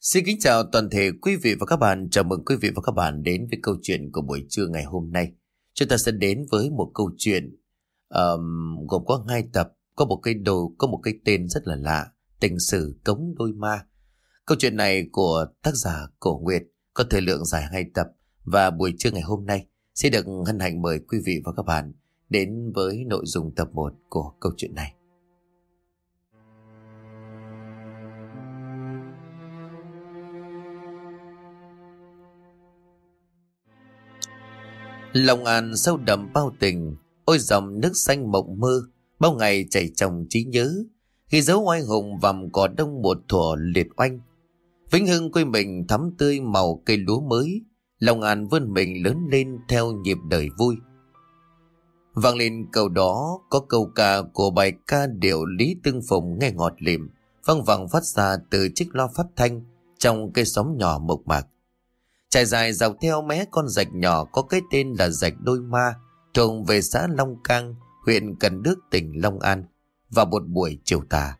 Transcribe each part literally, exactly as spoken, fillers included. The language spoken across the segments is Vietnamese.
Xin kính chào toàn thể quý vị và các bạn. Chào mừng quý vị và các bạn đến với câu chuyện của buổi trưa ngày hôm nay. Chúng ta sẽ đến với một câu chuyện um, gồm có hai tập, có một cái đồ, có một cái tên rất là lạ, Tình sử cống đôi ma. Câu chuyện này của tác giả Cổ Nguyệt có thời lượng dài hai tập, và buổi trưa ngày hôm nay xin được hân hạnh mời quý vị và các bạn đến với nội dung tập một của câu chuyện này. Long An sâu đậm bao tình, ôi dòng nước xanh mộng mơ, bao ngày chảy trong trí nhớ, ghi dấu oai hùng vằm cỏ đông một thuở liệt oanh. Vĩnh hưng quê mình thắm tươi màu cây lúa mới, Long An vươn mình lớn lên theo nhịp đời vui. Vang lên câu đó có câu ca của bài ca điệu Lý Tương Phùng nghe ngọt lịm, văng vẳng phát ra từ chiếc loa phát thanh trong cây xóm nhỏ mộc mạc. Trải dài dọc theo mé con rạch nhỏ có cái tên là rạch Đôi Ma, thuộc về xã Long Cang, huyện Cần Đước, tỉnh Long An. Vào một buổi chiều tà,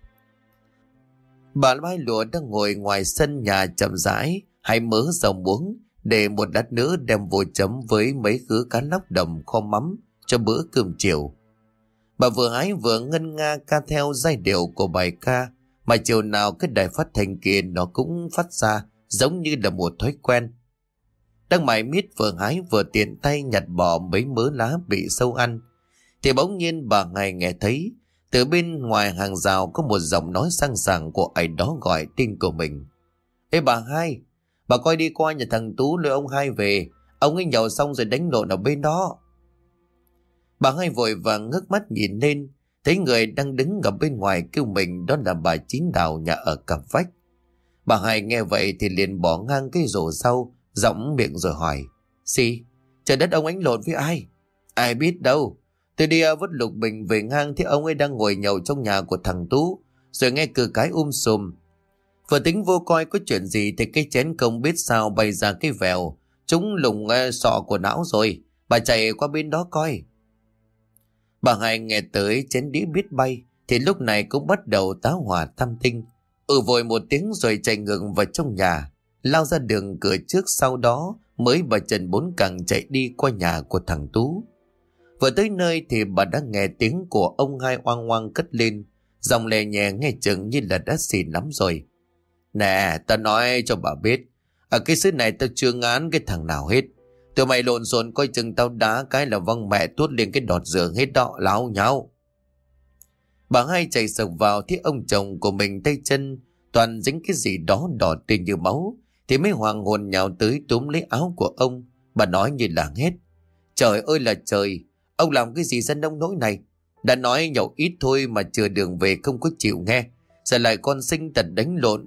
bà Mai Lụa đang ngồi ngoài sân nhà chậm rãi hay mớ dầu muống để một lát nữa đem vô chấm với mấy khứ cá lóc đồng kho mắm cho bữa cơm chiều. Bà vừa hái vừa ngân nga ca theo giai điệu của bài ca mà chiều nào cái đài phát thanh kia nó cũng phát ra, giống như là một thói quen. Đang mải miết vừa hái vừa tiện tay nhặt bỏ mấy mớ lá bị sâu ăn, thì bỗng nhiên bà Ngày nghe thấy từ bên ngoài hàng rào có một giọng nói sang sảng của ai đó gọi tên của mình. Ê bà Hai, bà coi đi qua nhà thằng Tú lôi ông Hai về, ông ấy nhậu xong rồi đánh lộn ở bên đó. Bà Hai vội vàng ngước mắt nhìn lên, thấy người đang đứng ở bên ngoài kêu mình đó là bà Chín Đào nhà ở cặp vách. Bà Hai nghe vậy thì liền bỏ ngang cái rổ sau, giọng miệng rồi hỏi: Xì, trời đất, ông đánh lộn với ai? Ai biết đâu, tôi đi vứt lục bình về ngang thì ông ấy đang ngồi nhậu trong nhà của thằng Tú, rồi nghe cừ cái um sùm. Vừa tính vô coi có chuyện gì thì cái chén không biết sao bay ra cái vèo, chúng lùng sọ của não rồi, bà chạy qua bên đó coi. Bà Hai nghe tới chén đĩa biết bay thì lúc này cũng bắt đầu táo hỏa tam tinh, ừ vội một tiếng rồi chạy ngược vào trong nhà, lao ra đường cửa trước, sau đó mới bà Trần bốn cẳng chạy đi qua nhà của thằng Tú. Vừa tới nơi thì bà đã nghe tiếng của ông Hai oang oang cất lên, giọng lè nhẹ nghe chừng như là đã xỉn lắm rồi. Nè, ta nói cho bà biết, ở cái xứ này tao chưa ngán cái thằng nào hết. Tụi mày lộn xộn coi chừng tao đá cái là văng mẹ tuốt lên cái đọt giường hết đó, láo nháo. Bà Hai chạy sộc vào thấy ông chồng của mình tay chân toàn dính cái gì đó đỏ tươi như máu, thì mới hoàng hồn nhào tới túm lấy áo của ông. Bà nói như là hét: Trời ơi là trời, ông làm cái gì ra nông nỗi này? Đã nói nhậu ít thôi mà chừa đường về không có chịu nghe, giờ lại con sinh tật đánh lộn.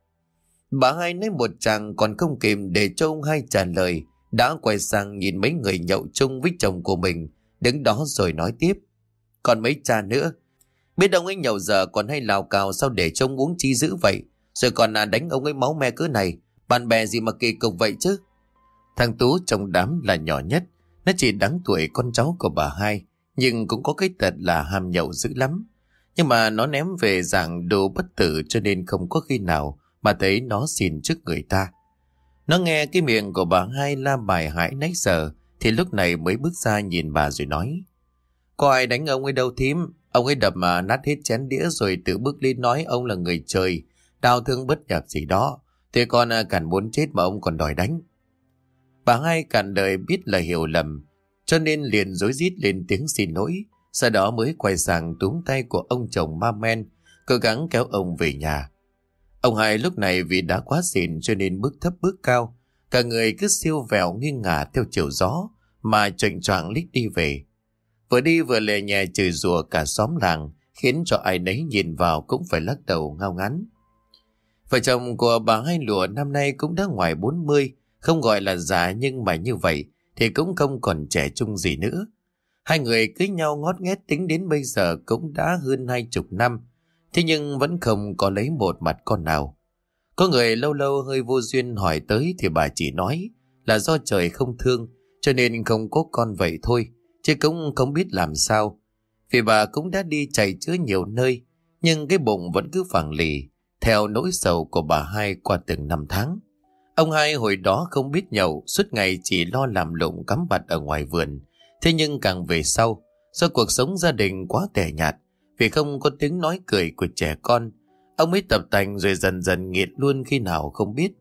Bà Hai nói một chàng còn không kịp để cho ông Hai trả lời, đã quay sang nhìn mấy người nhậu chung với chồng của mình đứng đó rồi nói tiếp: Còn mấy cha nữa, biết ông ấy nhậu giờ còn hay lào cào, sao để trông uống chi dữ vậy? Rồi còn à đánh ông ấy máu me cỡ này, bạn bè gì mà kỳ cục vậy chứ? Thằng Tú trong đám là nhỏ nhất, nó chỉ đáng tuổi con cháu của bà Hai, nhưng cũng có cái tật là ham nhậu dữ lắm. Nhưng mà nó ném về dạng đồ bất tử, cho nên không có khi nào mà thấy nó xỉn trước người ta. Nó nghe cái miệng của bà Hai la bài hãi nãy giờ thì lúc này mới bước ra nhìn bà rồi nói: Có ai đánh ông ấy đâu thím, ông ấy đập mà nát hết chén đĩa rồi tự bước lên nói ông là người trời, đau thương bất nhập gì đó. Thế con cản muốn chết mà ông còn đòi đánh. Bà Hai cạn đời biết là hiểu lầm, cho nên liền rối rít lên tiếng xin lỗi, sau đó mới quay sang túm tay của ông chồng ma men, cố gắng kéo ông về nhà. Ông Hai lúc này vì đã quá xỉn cho nên bước thấp bước cao, cả người cứ siêu vẹo nghiêng ngả theo chiều gió mà choạng choạng lít đi về. Vừa đi vừa lè nhẹ chửi rủa cả xóm làng, khiến cho ai nấy nhìn vào cũng phải lắc đầu ngao ngán. Vợ chồng của bà Hai Lụa năm nay cũng đã ngoài bốn mươi, không gọi là già nhưng mà như vậy thì cũng không còn trẻ trung gì nữa. Hai người cưới nhau ngót nghét tính đến bây giờ cũng đã hơn hai chục năm, thế nhưng vẫn không có lấy một mặt con nào. Có người lâu lâu hơi vô duyên hỏi tới thì bà chỉ nói là do trời không thương cho nên không có con vậy thôi, chứ cũng không biết làm sao. Vì bà cũng đã đi chạy chữa nhiều nơi, nhưng cái bụng vẫn cứ phẳng lì, theo nỗi sầu của bà hai qua từng năm tháng. Ông hai hồi đó không biết nhậu, suốt ngày chỉ lo làm lụng cắm bặt ở ngoài vườn. Thế nhưng càng về sau, do cuộc sống gia đình quá tẻ nhạt, vì không có tiếng nói cười của trẻ con, ông mới tập tành rồi dần dần nghiện luôn khi nào không biết.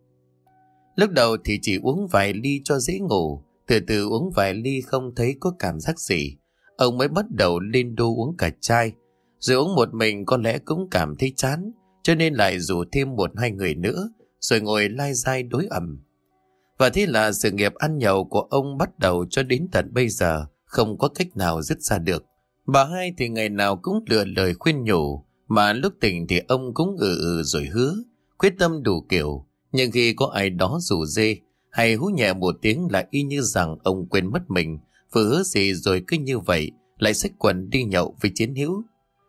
Lúc đầu thì chỉ uống vài ly cho dễ ngủ, từ từ uống vài ly không thấy có cảm giác gì, ông mới bắt đầu lên đô uống cả chai. Rồi uống một mình có lẽ cũng cảm thấy chán, cho nên lại rủ thêm một hai người nữa, rồi ngồi lai dai đối ẩm. Và thế là sự nghiệp ăn nhậu của ông bắt đầu cho đến tận bây giờ không có cách nào dứt ra được. Bà hai thì ngày nào cũng lựa lời khuyên nhủ, mà lúc tỉnh thì ông cũng ừ ừ rồi hứa, quyết tâm đủ kiểu. Nhưng khi có ai đó rủ dê hay hú nhẹ một tiếng là y như rằng ông quên mất mình, vừa hứa gì rồi cứ như vậy lại xách quần đi nhậu với chiến hữu.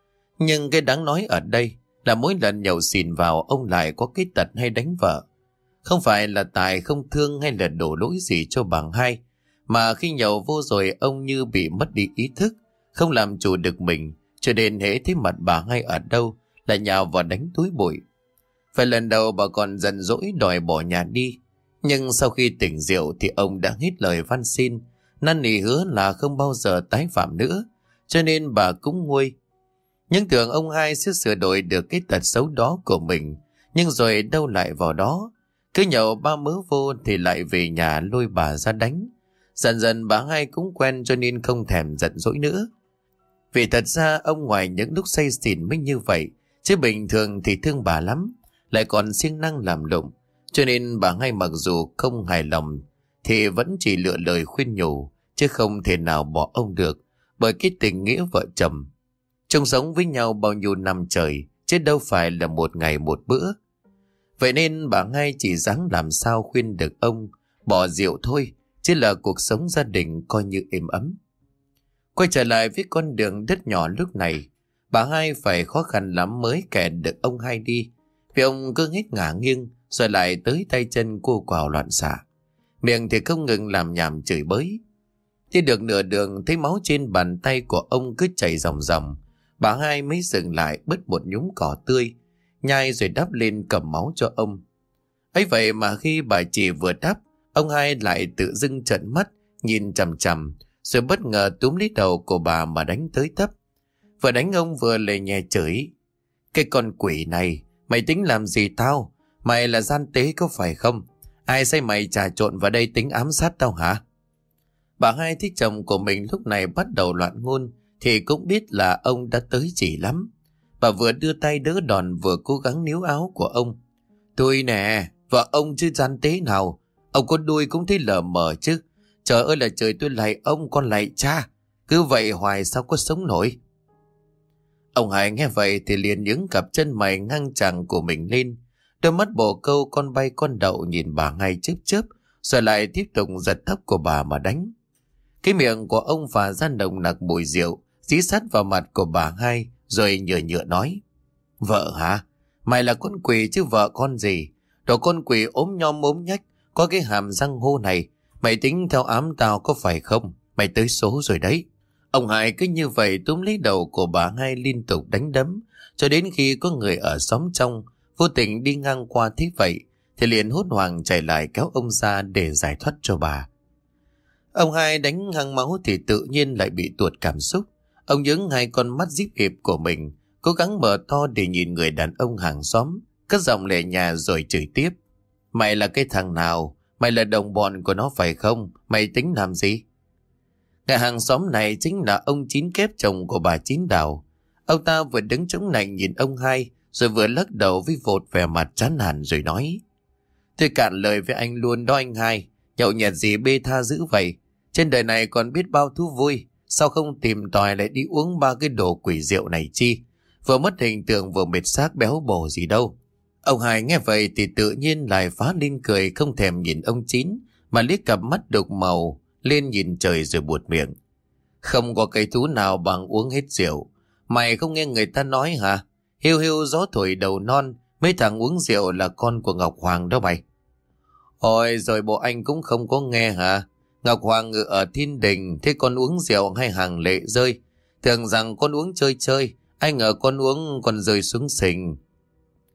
Nhưng cái đáng nói ở đây là mỗi lần nhậu xỉn vào ông lại có cái tật hay đánh vợ. Không phải là Tài không thương hay là đổ lỗi gì cho bà hai, mà khi nhậu vô rồi ông như bị mất đi ý thức, không làm chủ được mình, cho nên hễ thấy mặt bà hai ở đâu là nhào vào đánh túi bụi. Phải lần đầu bà còn giận dỗi đòi bỏ nhà đi, nhưng sau khi tỉnh rượu thì ông đã hết lời van xin, năn nỉ hứa là không bao giờ tái phạm nữa, cho nên bà cũng nguôi. Nhưng tưởng ông hai sẽ sửa đổi được cái tật xấu đó của mình, nhưng rồi đâu lại vào đó. Cứ nhậu ba mớ vô thì lại về nhà lôi bà ra đánh. Dần dần bà hai cũng quen cho nên không thèm giận dỗi nữa. Vì thật ra ông ngoài những lúc say xỉn mới như vậy, chứ bình thường thì thương bà lắm, lại còn siêng năng làm lụng. Cho nên bà hai mặc dù không hài lòng thì vẫn chỉ lựa lời khuyên nhủ, chứ không thể nào bỏ ông được, bởi cái tình nghĩa vợ chồng. Chung sống với nhau bao nhiêu năm trời, chứ đâu phải là một ngày một bữa. Vậy nên bà hai chỉ dáng làm sao khuyên được ông bỏ rượu thôi, chứ là cuộc sống gia đình coi như êm ấm. Quay trở lại với con đường đất nhỏ lúc này, bà hai phải khó khăn lắm mới kẹt được ông hai đi, vì ông cứ hết ngả nghiêng rồi lại tới tay chân cô quào loạn xạ, miệng thì không ngừng làm nhảm chửi bới. Đi được nửa đường thấy máu trên bàn tay của ông cứ chảy ròng ròng, bà hai mới dừng lại bứt một nhúm cỏ tươi, nhai rồi đắp lên cầm máu cho ông. Ấy vậy mà khi bà chỉ vừa đắp, ông hai lại tự dưng trợn mắt nhìn chằm chằm, rồi bất ngờ túm lấy đầu của bà mà đánh tới tấp. Vừa đánh ông vừa lề nhẹ chửi: "Cái con quỷ này, mày tính làm gì tao? Mày là gian tế có phải không? Ai sai mày trà trộn vào đây tính ám sát tao hả?" Bà hai thích chồng của mình lúc này bắt đầu loạn ngôn thì cũng biết là ông đã tới chỉ lắm. Bà vừa đưa tay đỡ đòn vừa cố gắng níu áo của ông. "Tôi nè, vợ ông chứ gian tế nào. Ông có đuôi cũng thấy lờ mờ chứ. Trời ơi là trời, tôi lạy ông con lạy cha. Cứ vậy hoài sao có sống nổi." Ông Hải nghe vậy thì liền nhướng cặp chân mày ngang chàng của mình lên. Đôi mắt bồ câu con bay con đậu nhìn bà ngay chớp chớp, rồi lại tiếp tục giật tóc của bà mà đánh. Cái miệng của ông phả ra nồng nặc mùi rượu, dí sát vào mặt của bà hai, rồi nhựa nhựa nói: "Vợ hả? Mày là con quỷ chứ vợ con gì? Đồ con quỷ ốm nhom ốm nhách, có cái hàm răng hô này. Mày tính theo ám tao có phải không? Mày tới số rồi đấy." Ông Hải cứ như vậy túm lấy đầu của bà hai liên tục đánh đấm, cho đến khi có người ở xóm trong vô tình đi ngang qua thế vậy thì liền hốt hoảng chạy lại kéo ông ra để giải thoát cho bà. Ông hai đánh hăng máu thì tự nhiên lại bị tuột cảm xúc. Ông nhướng hai con mắt díp hiệp của mình, cố gắng mở to để nhìn người đàn ông hàng xóm, cất giọng lệ nhà rồi chửi tiếp: "Mày là cái thằng nào? Mày là đồng bọn của nó phải không? Mày tính làm gì?" Người hàng xóm này chính là ông Chín Kép, chồng của bà Chín Đào. Ông ta vừa đứng chống nạnh nhìn ông hai, rồi vừa lắc đầu với vột vẻ mặt chán nản rồi nói: "Tôi cạn lời với anh luôn đó anh hai. Nhậu nhẹt gì bê tha dữ vậy? Trên đời này còn biết bao thú vui, sao không tìm tòi lại đi uống ba cái đồ quỷ rượu này chi? Vừa mất hình tượng vừa mệt xác béo bổ gì đâu." Ông hai nghe vậy thì tự nhiên lại phá lên cười, không thèm nhìn ông Chín, mà liếc cặp mắt đục màu lên nhìn trời rồi buột miệng: "Không có cái thú nào bằng uống hết rượu. Mày không nghe người ta nói hả? Hiu hiu gió thổi đầu non, mấy thằng uống rượu là con của Ngọc Hoàng đó mày." "Ôi rồi bộ anh cũng không có nghe hả? Ngọc Hoàng ngự ở thiên đình, thế con uống rượu hay hàng lệ rơi? Tưởng rằng con uống chơi chơi, ai ngờ con uống còn rơi xuống sình."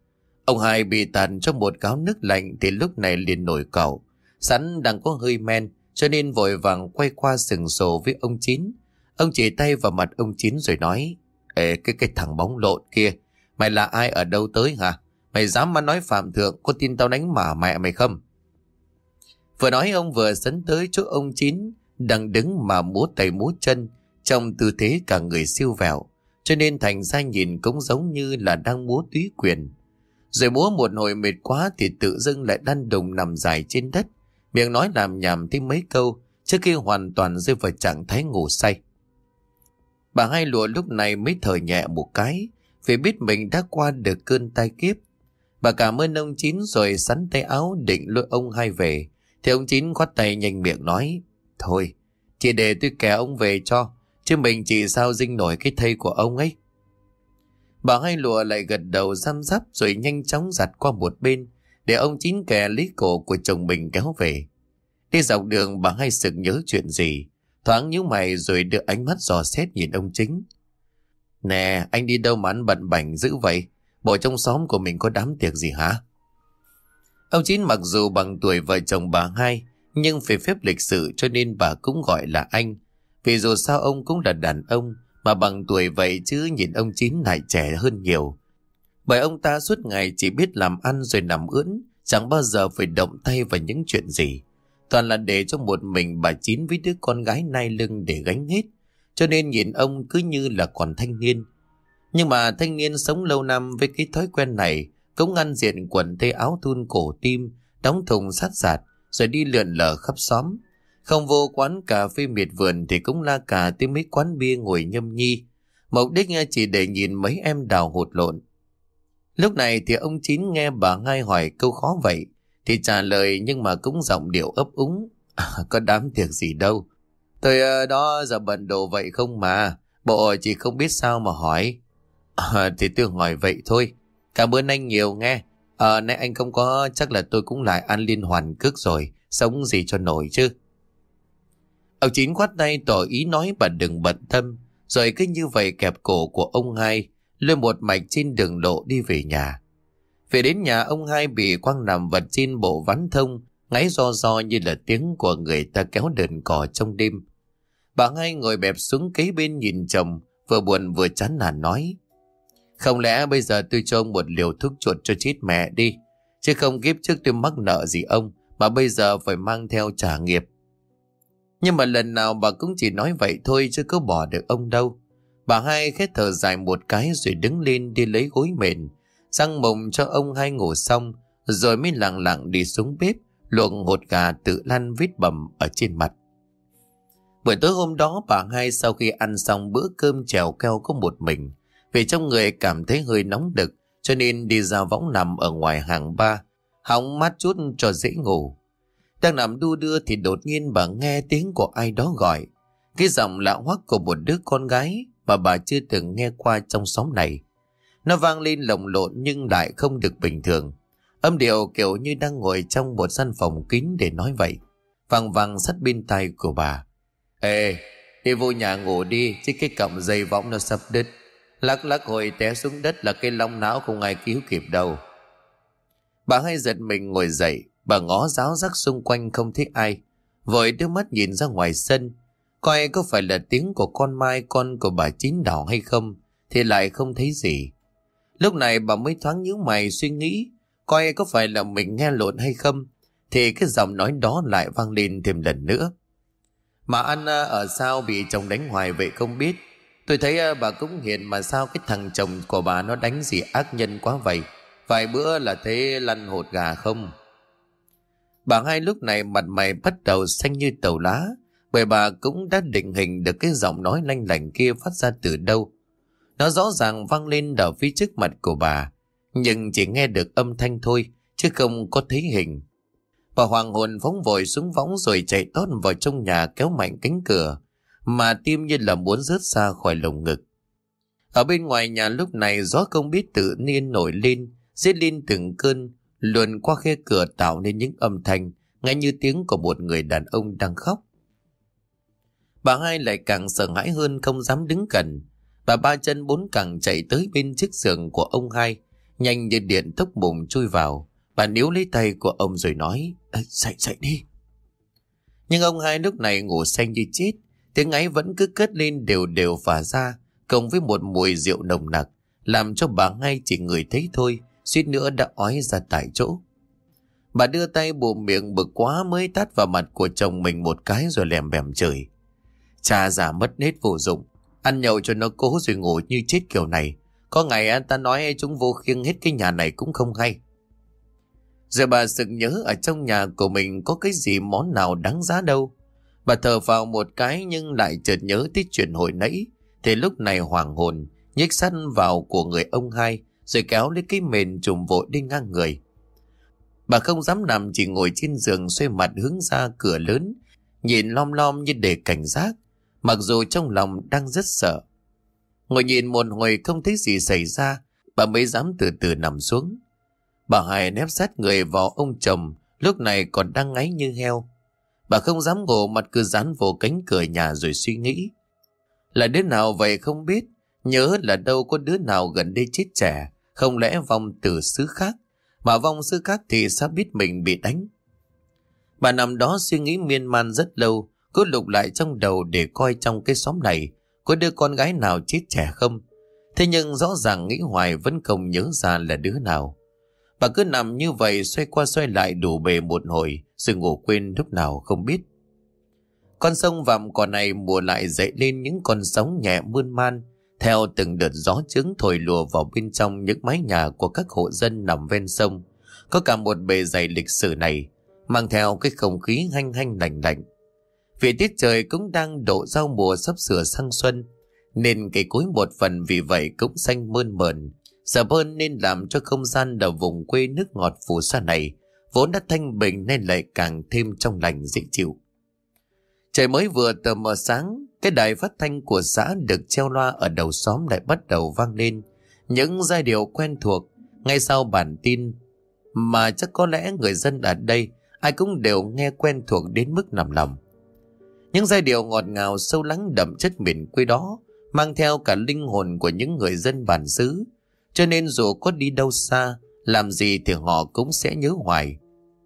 Ông hai bị tàn trong một gáo nước lạnh thì lúc này liền nổi cẩu. Sẵn đang có hơi men cho nên vội vàng quay qua sừng sồ với ông Chín. Ông chỉ tay vào mặt ông Chín rồi nói: Ê, cái cái thằng bóng lộn kia, mày là ai ở đâu tới hả? Mày dám mà nói phạm thượng, có tin tao đánh mả mẹ mày không? Vừa nói ông vừa sấn tới chỗ ông Chín đang đứng mà múa tay múa chân trong tư thế cả người siêu vẹo, cho nên thành ra nhìn cũng giống như là đang múa túy quyền. Rồi múa một hồi mệt quá thì tự dưng lại đăn đùng nằm dài trên đất, miệng nói làm nhảm thêm mấy câu trước khi hoàn toàn rơi vào trạng thái ngủ say. Bà Hai Lụa lúc này mới thở nhẹ một cái vì biết mình đã qua được cơn tai kiếp. Bà cảm ơn ông Chín rồi sắn tay áo định lôi ông Hai về, thì ông Chín khoát tay nhanh miệng nói: Thôi, chỉ để tôi kéo ông về cho, chứ mình chỉ sao dinh nổi cái thây của ông ấy. Bà Hai Lụa lại gật đầu răm rắp rồi nhanh chóng giặt qua một bên để ông Chín kè lấy cổ của chồng mình kéo về. Đi dọc đường bà Hai sực nhớ chuyện gì, thoáng nhíu mày rồi đưa ánh mắt dò xét nhìn ông Chính. Nè, anh đi đâu mà ăn bận bảnh dữ vậy? Bộ trong xóm của mình có đám tiệc gì hả? Ông Chín mặc dù bằng tuổi vợ chồng bà Hai, nhưng về phép lịch sự cho nên bà cũng gọi là anh. Vì dù sao ông cũng là đàn ông, mà bằng tuổi vậy chứ nhìn ông Chín lại trẻ hơn nhiều. Bởi ông ta suốt ngày chỉ biết làm ăn rồi nằm ưỡn, chẳng bao giờ phải động tay vào những chuyện gì. Toàn là để cho một mình bà Chín với đứa con gái nai lưng để gánh hết, cho nên nhìn ông cứ như là còn thanh niên. Nhưng mà thanh niên sống lâu năm với cái thói quen này cũng ăn diện quần tây áo thun cổ tim, đóng thùng sát sạt rồi đi lượn lờ khắp xóm. Không vô quán cà phê miệt vườn thì cũng la cà tới mấy quán bia ngồi nhâm nhi, mục đích chỉ để nhìn mấy em đào hột lộn. Lúc này thì ông Chín nghe bà Hai hỏi câu khó vậy thì trả lời, nhưng mà cũng giọng điệu ấp úng: à, có đám tiệc gì đâu, tôi đó giờ bận đồ vậy không mà, bộ chỉ không biết sao mà hỏi. À, thì tôi hỏi vậy thôi, cảm ơn anh nhiều nghe. À, nay anh không có chắc là tôi cũng lại ăn liên hoàn cước rồi, sống gì cho nổi chứ. Ông Chín khoát tay tỏ ý nói bà đừng bận tâm, rồi cứ như vậy kẹp cổ của ông Hai lôi một mạch trên đường lộ đi về nhà. Về đến nhà, ông Hai bị quăng nằm vật trên bộ ván thông, ngáy ro ro như là tiếng của người ta kéo đờn cò trong đêm. Bà Hai ngồi bẹp xuống kế bên nhìn chồng, vừa buồn vừa chán nản nói: Không lẽ bây giờ tôi cho ông một liều thuốc chuột cho chết mẹ đi, chứ không kiếp trước tôi mắc nợ gì ông mà bây giờ phải mang theo trả nghiệp. Nhưng mà lần nào bà cũng chỉ nói vậy thôi chứ có bỏ được ông đâu. Bà Hai khét thở dài một cái rồi đứng lên đi lấy gối mền, răng mồng cho ông Hai ngủ xong, rồi mới lặng lặng đi xuống bếp luộc hột gà tự lăn vết bầm ở trên mặt. Buổi tối hôm đó bà Hai sau khi ăn xong bữa cơm chèo keo có một mình, vì trong người cảm thấy hơi nóng đực cho nên đi ra võng nằm ở ngoài hàng ba, hóng mát chút cho dễ ngủ. Đang nằm đu đưa thì đột nhiên bà nghe tiếng của ai đó gọi, cái giọng lạ hoắc của một đứa con gái mà bà chưa từng nghe qua trong xóm này. Nó vang lên lồng lộn nhưng lại không được bình thường, âm điệu kiểu như đang ngồi trong một gian phòng kín để nói vậy, vang vang sát bên tai của bà. Ê, đi vô nhà ngủ đi, chứ cái cọng dây võng nó sắp đứt, lắc lắc hồi té xuống đất là cái long não không ai cứu kịp đâu. Bà Hai giật mình ngồi dậy, bà ngó ráo rắc xung quanh không thấy ai, vội đưa mắt nhìn ra ngoài sân, coi có phải là tiếng của con Mai con của bà Chín Đào hay không, thì lại không thấy gì. Lúc này bà mới thoáng nhíu mày suy nghĩ, coi có phải là mình nghe lộn hay không, thì cái giọng nói đó lại vang lên thêm lần nữa. Mà anh ở sao bị chồng đánh hoài vậy không biết? Tôi thấy bà cũng hiền mà sao cái thằng chồng của bà nó đánh gì ác nhân quá vậy? Vài bữa là thấy lăn hột gà không? Bà Hai lúc này mặt mày bắt đầu xanh như tàu lá, bởi bà cũng đã định hình được cái giọng nói lanh lảnh kia phát ra từ đâu. Nó rõ ràng vang lên ở phía trước mặt của bà, nhưng chỉ nghe được âm thanh thôi, chứ không có thấy hình. Bà hoàng hồn phóng vội xuống võng rồi chạy tót vào trong nhà kéo mạnh cánh cửa, mà tim như là muốn rớt ra khỏi lồng ngực. Ở bên ngoài nhà lúc này gió không biết tự nhiên nổi lên, giết lên từng cơn, luồn qua khe cửa tạo nên những âm thanh nghe như tiếng của một người đàn ông đang khóc. Bà Hai lại càng sợ hãi hơn, không dám đứng gần. Bà ba chân bốn cẳng chạy tới bên chiếc giường của ông Hai, nhanh như điện tốc mùng chui vào. Bà níu lấy tay của ông rồi nói: Dậy dậy đi. Nhưng ông hai lúc này ngủ say như chết. Tiếng ấy vẫn cứ cất lên đều đều phả ra, cộng với một mùi rượu nồng nặc, làm cho bà ngay chỉ ngửi thấy thôi, suýt nữa đã ói ra tại chỗ. Bà đưa tay bụm miệng bực quá mới tát vào mặt của chồng mình một cái rồi lèm bèm chửi: Cha già mất nết vô dụng, ăn nhậu cho nó cố rồi ngủ như chết kiểu này. Có ngày anh ta nói chúng vô khiêng hết cái nhà này cũng không hay. Giờ bà sực nhớ ở trong nhà của mình có cái gì món nào đáng giá đâu. Bà thở vào một cái nhưng lại chợt nhớ tới chuyện hồi nãy, thì lúc này hoàng hồn nhích sát vào của người ông hai rồi kéo lấy cái mền trùm vội đi ngang người. Bà không dám nằm, chỉ ngồi trên giường xoay mặt hướng ra cửa lớn, nhìn lom lom như để cảnh giác, mặc dù trong lòng đang rất sợ. Ngồi nhìn một hồi không thấy gì xảy ra, bà mới dám từ từ nằm xuống. Bà Hai nép sát người vào ông chồng, lúc này còn đang ngáy như heo. Bà không dám ngủ, mặt cứ dán vào cánh cửa nhà rồi suy nghĩ. Là đứa nào vậy không biết, nhớ là đâu có đứa nào gần đây chết trẻ, không lẽ vong từ xứ khác, mà vong xứ khác thì sao biết mình bị đánh. Bà nằm đó suy nghĩ miên man rất lâu, cứ lục lại trong đầu để coi trong cái xóm này có đứa con gái nào chết trẻ không. Thế nhưng rõ ràng nghĩ hoài vẫn không nhớ ra là đứa nào. Bà cứ nằm như vậy xoay qua xoay lại đủ bề một hồi rồi ngủ quên lúc nào không biết. Con sông Vàm cỏ này mùa lại dậy lên những con sóng nhẹ mươn man, theo từng đợt gió trứng thổi lùa vào bên trong những mái nhà của các hộ dân nằm ven sông. Có cả một bề dày lịch sử này, mang theo cái không khí hanh hanh lạnh lạnh. Vì tiết trời cũng đang độ giao mùa sắp sửa sang xuân, nên cây cối một phần vì vậy cũng xanh mơn mởn, sợ hơn, nên làm cho không gian ở vùng quê nước ngọt phù sa này vốn đã thanh bình nên lại càng thêm trong lành dễ chịu. Trời mới vừa tờ mờ sáng, cái đài phát thanh của xã được treo loa ở đầu xóm lại bắt đầu vang lên những giai điệu quen thuộc. Ngay sau bản tin mà chắc có lẽ người dân ở đây ai cũng đều nghe quen thuộc đến mức nằm lòng. Những giai điệu ngọt ngào sâu lắng đậm chất miền quê đó mang theo cả linh hồn của những người dân bản xứ, cho nên dù có đi đâu xa, làm gì thì họ cũng sẽ nhớ hoài.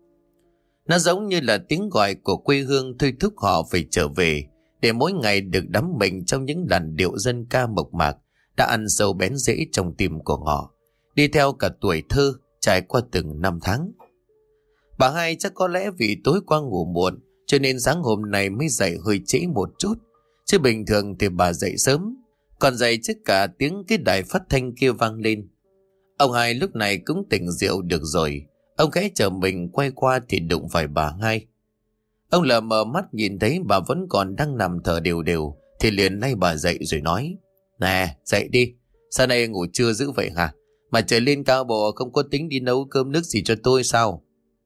Nó giống như là tiếng gọi của quê hương thôi thúc họ phải trở về, để mỗi ngày được đắm mình trong những làn điệu dân ca mộc mạc đã ăn sâu bén rễ trong tim của họ, đi theo cả tuổi thơ trải qua từng năm tháng. Bà Hai chắc có lẽ vì tối qua ngủ muộn cho nên sáng hôm nay mới dậy hơi trễ một chút, chứ bình thường thì bà dậy sớm, còn dậy trước cả tiếng cái đài phát thanh kia vang lên. Ông Hai lúc này cũng tỉnh rượu được rồi. Ông khẽ chờ mình quay qua thì đụng phải bà Hai. Ông lờ mờ mắt nhìn thấy bà vẫn còn đang nằm thở đều đều thì liền lay bà dậy rồi nói: Nè, dậy đi, sao nay ngủ trưa dữ vậy hả? Mà trời lên cao bộ không có tính đi nấu cơm nước gì cho tôi sao?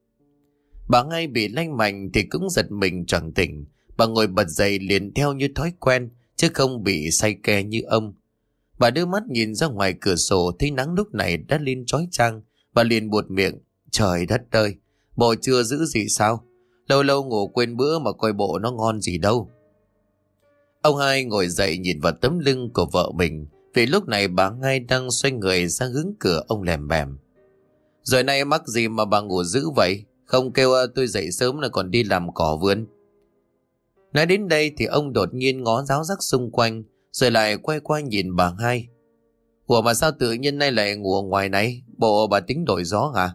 Bà Hai bị lay mạnh thì cũng giật mình choàng tỉnh. Bà ngồi bật dậy liền theo như thói quen, chứ không bị say ke như ông. Bà đưa mắt nhìn ra ngoài cửa sổ, thấy nắng lúc này đã lên chói chang. Bà liền buột miệng: Trời đất ơi, bộ chưa giữ gì sao? Lâu lâu ngủ quên bữa mà coi bộ nó ngon gì đâu. Ông Hai ngồi dậy nhìn vào tấm lưng của vợ mình, vì lúc này bà Hai đang xoay người ra hướng cửa. Ông lèm bèm: Rồi nay mắc gì mà bà ngủ dữ vậy? Không kêu tôi dậy sớm là còn đi làm cỏ vườn. Nói đến đây thì ông đột nhiên ngó ráo rắc xung quanh, rồi lại quay qua nhìn bà Hai. Ủa mà sao tự nhiên nay lại ngủ ở ngoài này? Bộ bà tính đổi gió hả?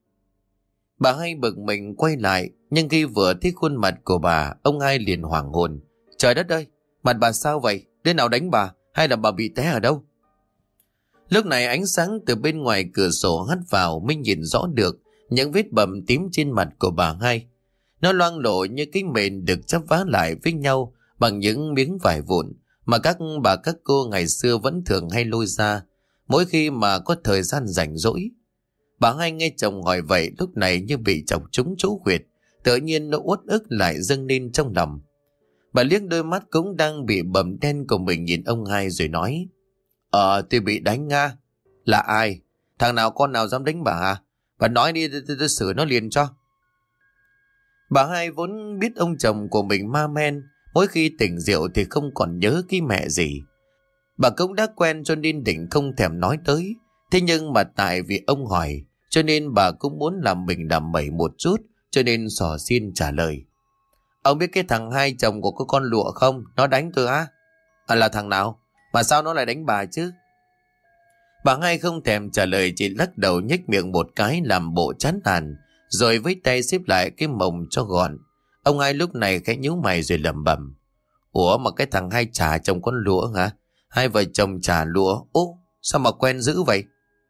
Bà Hai bực mình quay lại, nhưng khi vừa thấy khuôn mặt của bà, ông Hai liền hoảng hồn. Trời đất ơi, mặt bà sao vậy? Đứa nào đánh bà? Hay là bà bị té ở đâu? Lúc này ánh sáng từ bên ngoài cửa sổ hắt vào mới nhìn rõ được những vết bầm tím trên mặt của bà Hai. Nó loang lổ như cái mền được chắp vá lại với nhau bằng những miếng vải vụn mà các bà các cô ngày xưa vẫn thường hay lôi ra mỗi khi mà có thời gian rảnh rỗi. Bà Hai nghe chồng hỏi vậy lúc này như bị chọc trúng chỗ huyệt, tự nhiên nó uất ức lại dâng lên trong lòng. Bà liếc đôi mắt cũng đang bị bầm đen của mình nhìn ông Hai rồi nói: Ờ tôi bị đánh nga. Là ai? Thằng nào con nào dám đánh bà hả? Bà nói đi tôi xử nó liền cho. Bà Hai vốn biết ông chồng của mình ma men, mỗi khi tỉnh rượu thì không còn nhớ cái mẹ gì. Bà cũng đã quen cho nên định không thèm nói tới, Thế nhưng mà tại vì ông hỏi, cho nên bà cũng muốn làm mình làm mẩy một chút, cho nên xỏ xin trả lời. Ông biết cái thằng hai chồng của cái con lụa không? Nó đánh tôi á? À, là thằng nào? Mà sao nó lại đánh bà chứ? Bà hai không thèm trả lời, chỉ lắc đầu nhếch miệng một cái làm bộ chán nản, rồi với tay xếp lại cái mồng cho gọn. Ông hai lúc này khẽ nhíu mày rồi lẩm bẩm. Ủa mà cái thằng hai trả chồng con lụa hả? Hai vợ chồng trả lụa? Ô, sao mà quen dữ vậy?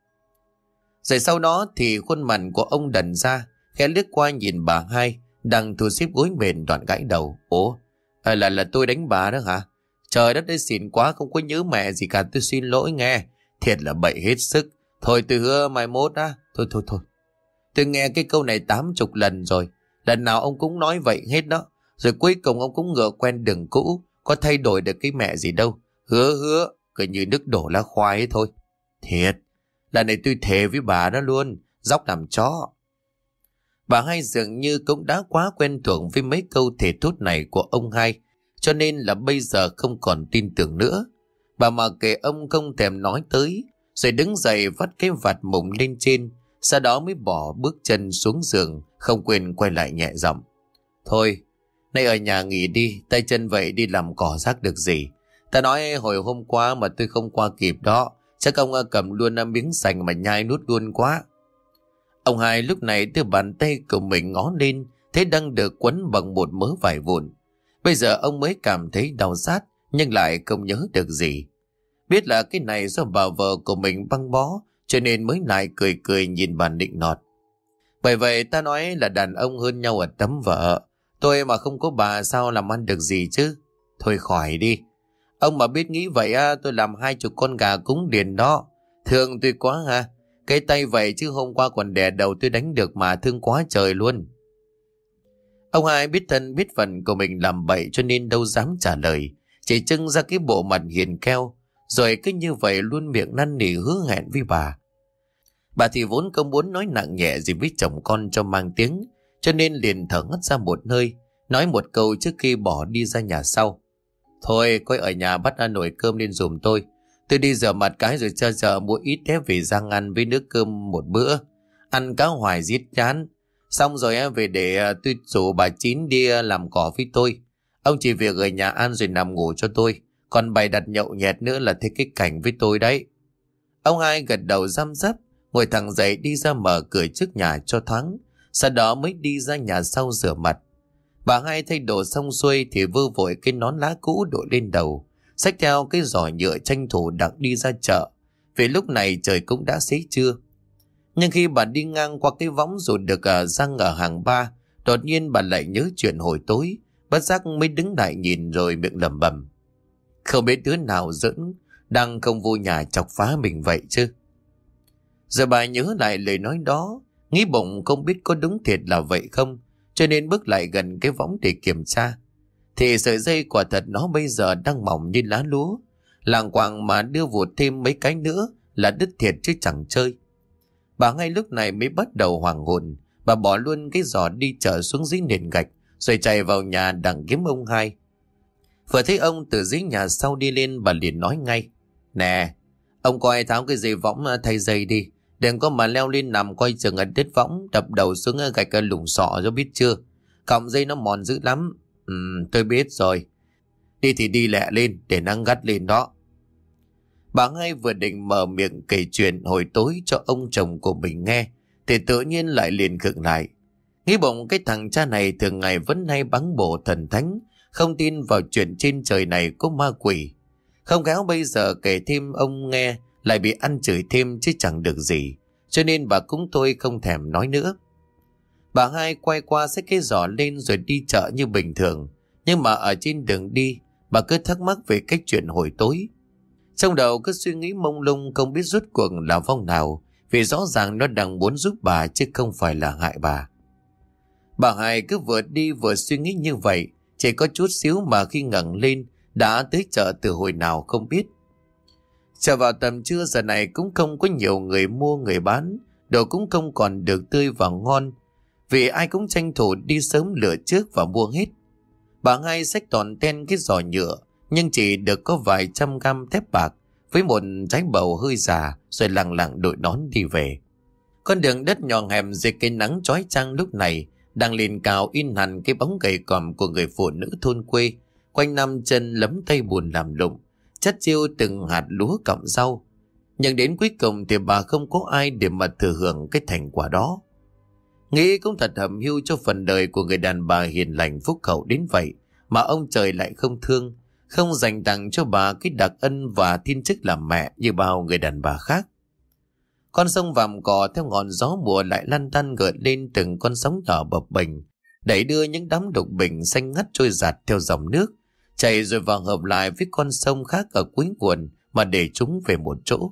Rồi sau đó thì khuôn mặt của ông đần ra, khẽ liếc qua nhìn bà hai đang thu xếp gối mền đoạn gãi đầu. Ủa, à, là là tôi đánh bà đó hả? Trời đất ơi, xỉn quá, không có nhớ mẹ gì cả, tôi xin lỗi nghe. Thiệt là bậy hết sức. Thôi tôi hứa mai mốt á. Thôi thôi thôi. Tôi nghe cái câu này tám chục lần rồi. Lần nào ông cũng nói vậy hết đó. Rồi cuối cùng ông cũng ngựa quen đường cũ. Có thay đổi được cái mẹ gì đâu. Hứa hứa, cứ như nước đổ lá khoai ấy thôi. Thiệt, lần này tôi thề với bà đó luôn. Dóc làm chó. Bà hai dường như cũng đã quá quen thuộc với mấy câu thề thốt này của ông hai, cho nên là bây giờ không còn tin tưởng nữa. Bà mà kể ông không thèm nói tới, rồi đứng dậy vắt cái vạt mùng lên trên, sau đó mới bỏ bước chân xuống giường, không quên quay lại nhẹ giọng. Thôi, nay ở nhà nghỉ đi, tay chân vậy đi làm cỏ rác được gì. Ta nói hồi hôm qua mà tôi không qua kịp đó, chắc ông cầm luôn miếng sành mà nhai nuốt luôn quá. Ông hai lúc này đưa bàn tay của mình ngó lên, thấy đang được quấn bằng một mớ vải vụn. Bây giờ ông mới cảm thấy đau rát, nhưng lại không nhớ được gì. Biết là cái này do bà vợ của mình băng bó, cho nên mới lại cười cười nhìn bà nịnh nọt. Bởi vậy ta nói là đàn ông hơn nhau ở tấm vợ. Tôi mà không có bà sao làm ăn được gì chứ? Thôi khỏi đi. Ông mà biết nghĩ vậy á, tôi làm hai chục con gà cúng điền đó. Thương tôi quá ha. Cái tay vậy chứ hôm qua còn đè đầu tôi đánh được mà, thương quá trời luôn. Ông hai biết thân biết phận của mình làm bậy cho nên đâu dám trả lời. Chỉ trưng ra cái bộ mặt hiền keo, rồi cứ như vậy luôn miệng năn nỉ hứa hẹn với bà. Bà thì vốn không muốn nói nặng nhẹ gì với chồng con cho mang tiếng, cho nên liền thở ngất ra một hơi, nói một câu trước khi bỏ đi ra nhà sau. Thôi, coi ở nhà bắt ra nồi cơm lên giùm tôi. Tôi đi rửa mặt cái rồi chờ chờ mua ít thép về rang ăn với nước cơm một bữa. Ăn cá hoài giết chán. Xong rồi về để tôi rủ bà Chín đi làm cỏ với tôi. Ông chỉ việc ở nhà ăn rồi nằm ngủ cho tôi. Còn bày đặt nhậu nhẹt nữa là thấy cái cảnh với tôi đấy. Ông hai gật đầu răm rắp, ngồi thẳng dậy đi ra mở cửa trước nhà cho thoáng. Sau đó mới đi ra nhà sau rửa mặt. Bà hai thay đồ xong xuôi thì vơ vội cái nón lá cũ đội lên đầu, xách theo cái giỏ nhựa tranh thủ đặng đi ra chợ. Vì lúc này trời cũng đã xế trưa. Nhưng khi bà đi ngang qua cái võng rồi được uh, răng ở hàng ba, đột nhiên bà lại nhớ chuyện hồi tối, bất giác mới đứng lại nhìn rồi miệng lẩm bẩm. Không biết đứa nào giỡn, đang không vô nhà chọc phá mình vậy chứ. Giờ bà nhớ lại lời nói đó, nghĩ bụng không biết có đúng thiệt là vậy không, cho nên bước lại gần cái võng để kiểm tra. Thì sợi dây quả thật nó bây giờ đang mỏng như lá lúa, làng quạng mà đưa vụt thêm mấy cái nữa là đứt thiệt chứ chẳng chơi. Bà ngay lúc này mới bắt đầu hoảng hồn, bà bỏ luôn cái giỏ đi chợ xuống dưới nền gạch, rồi chạy vào nhà đặng kiếm ông hai. Vừa thấy ông từ dưới nhà sau đi lên, bà liền nói ngay. Nè, ông coi tháo cái dây võng thay dây đi, đừng có mà leo lên nằm coi chừng ở đứt võng, đập đầu xuống gạch ở lủng sọ cho biết chưa. Cọng dây nó mòn dữ lắm. Ừ, tôi biết rồi. Đi thì đi lẹ lên, để nắng gắt lên đó. Bà hai vừa định mở miệng kể chuyện hồi tối cho ông chồng của mình nghe, thì tự nhiên lại liền khựng lại. Nghĩ bụng cái thằng cha này thường ngày vẫn hay báng bổ thần thánh, không tin vào chuyện trên trời này có ma quỷ. Không khéo bây giờ kể thêm ông nghe lại bị ăn chửi thêm chứ chẳng được gì, cho nên bà cũng thôi không thèm nói nữa. Bà hai quay qua xách cái giỏ lên rồi đi chợ như bình thường, nhưng mà ở trên đường đi bà cứ thắc mắc về cái chuyện hồi tối. Trong đầu cứ suy nghĩ mông lung không biết rốt cuộc là vong nào, vì rõ ràng nó đang muốn giúp bà chứ không phải là hại bà. Bà hai cứ vừa đi vừa suy nghĩ như vậy, chỉ có chút xíu mà khi ngẩng lên đã tới chợ từ hồi nào không biết. Chợ vào tầm trưa giờ này cũng không có nhiều người mua người bán, đồ cũng không còn được tươi và ngon, vì ai cũng tranh thủ đi sớm lựa trước và mua hết. Bà hai xách toàn ten cái giỏ nhựa, nhưng chỉ được có vài trăm gam thép bạc với một trái bầu hơi già, rồi lặng lặng đội nón đi về. Con đường đất nhỏ hẹp dưới cái nắng chói chang lúc này đang lên cao in hẳn cái bóng gầy còm của người phụ nữ thôn quê, quanh năm chân lấm tay bùn làm lụng, chắt chiu từng hạt lúa cọng rau. Nhưng đến cuối cùng thì bà không có ai để mà thừa hưởng cái thành quả đó. Nghĩ cũng thật hầm hiu cho phần đời của người đàn bà hiền lành phúc hậu đến vậy, mà ông trời lại không thương, không dành tặng cho bà cái đặc ân và thiên chức làm mẹ như bao người đàn bà khác. Con sông Vàm Cỏ theo ngọn gió mùa lại lăn tăn gợn lên từng con sóng nhỏ bập bềnh, đẩy đưa những đám lục bình xanh ngắt trôi giạt theo dòng nước, chảy rồi vào hợp lại với con sông khác ở cuối nguồn mà để chúng về một chỗ.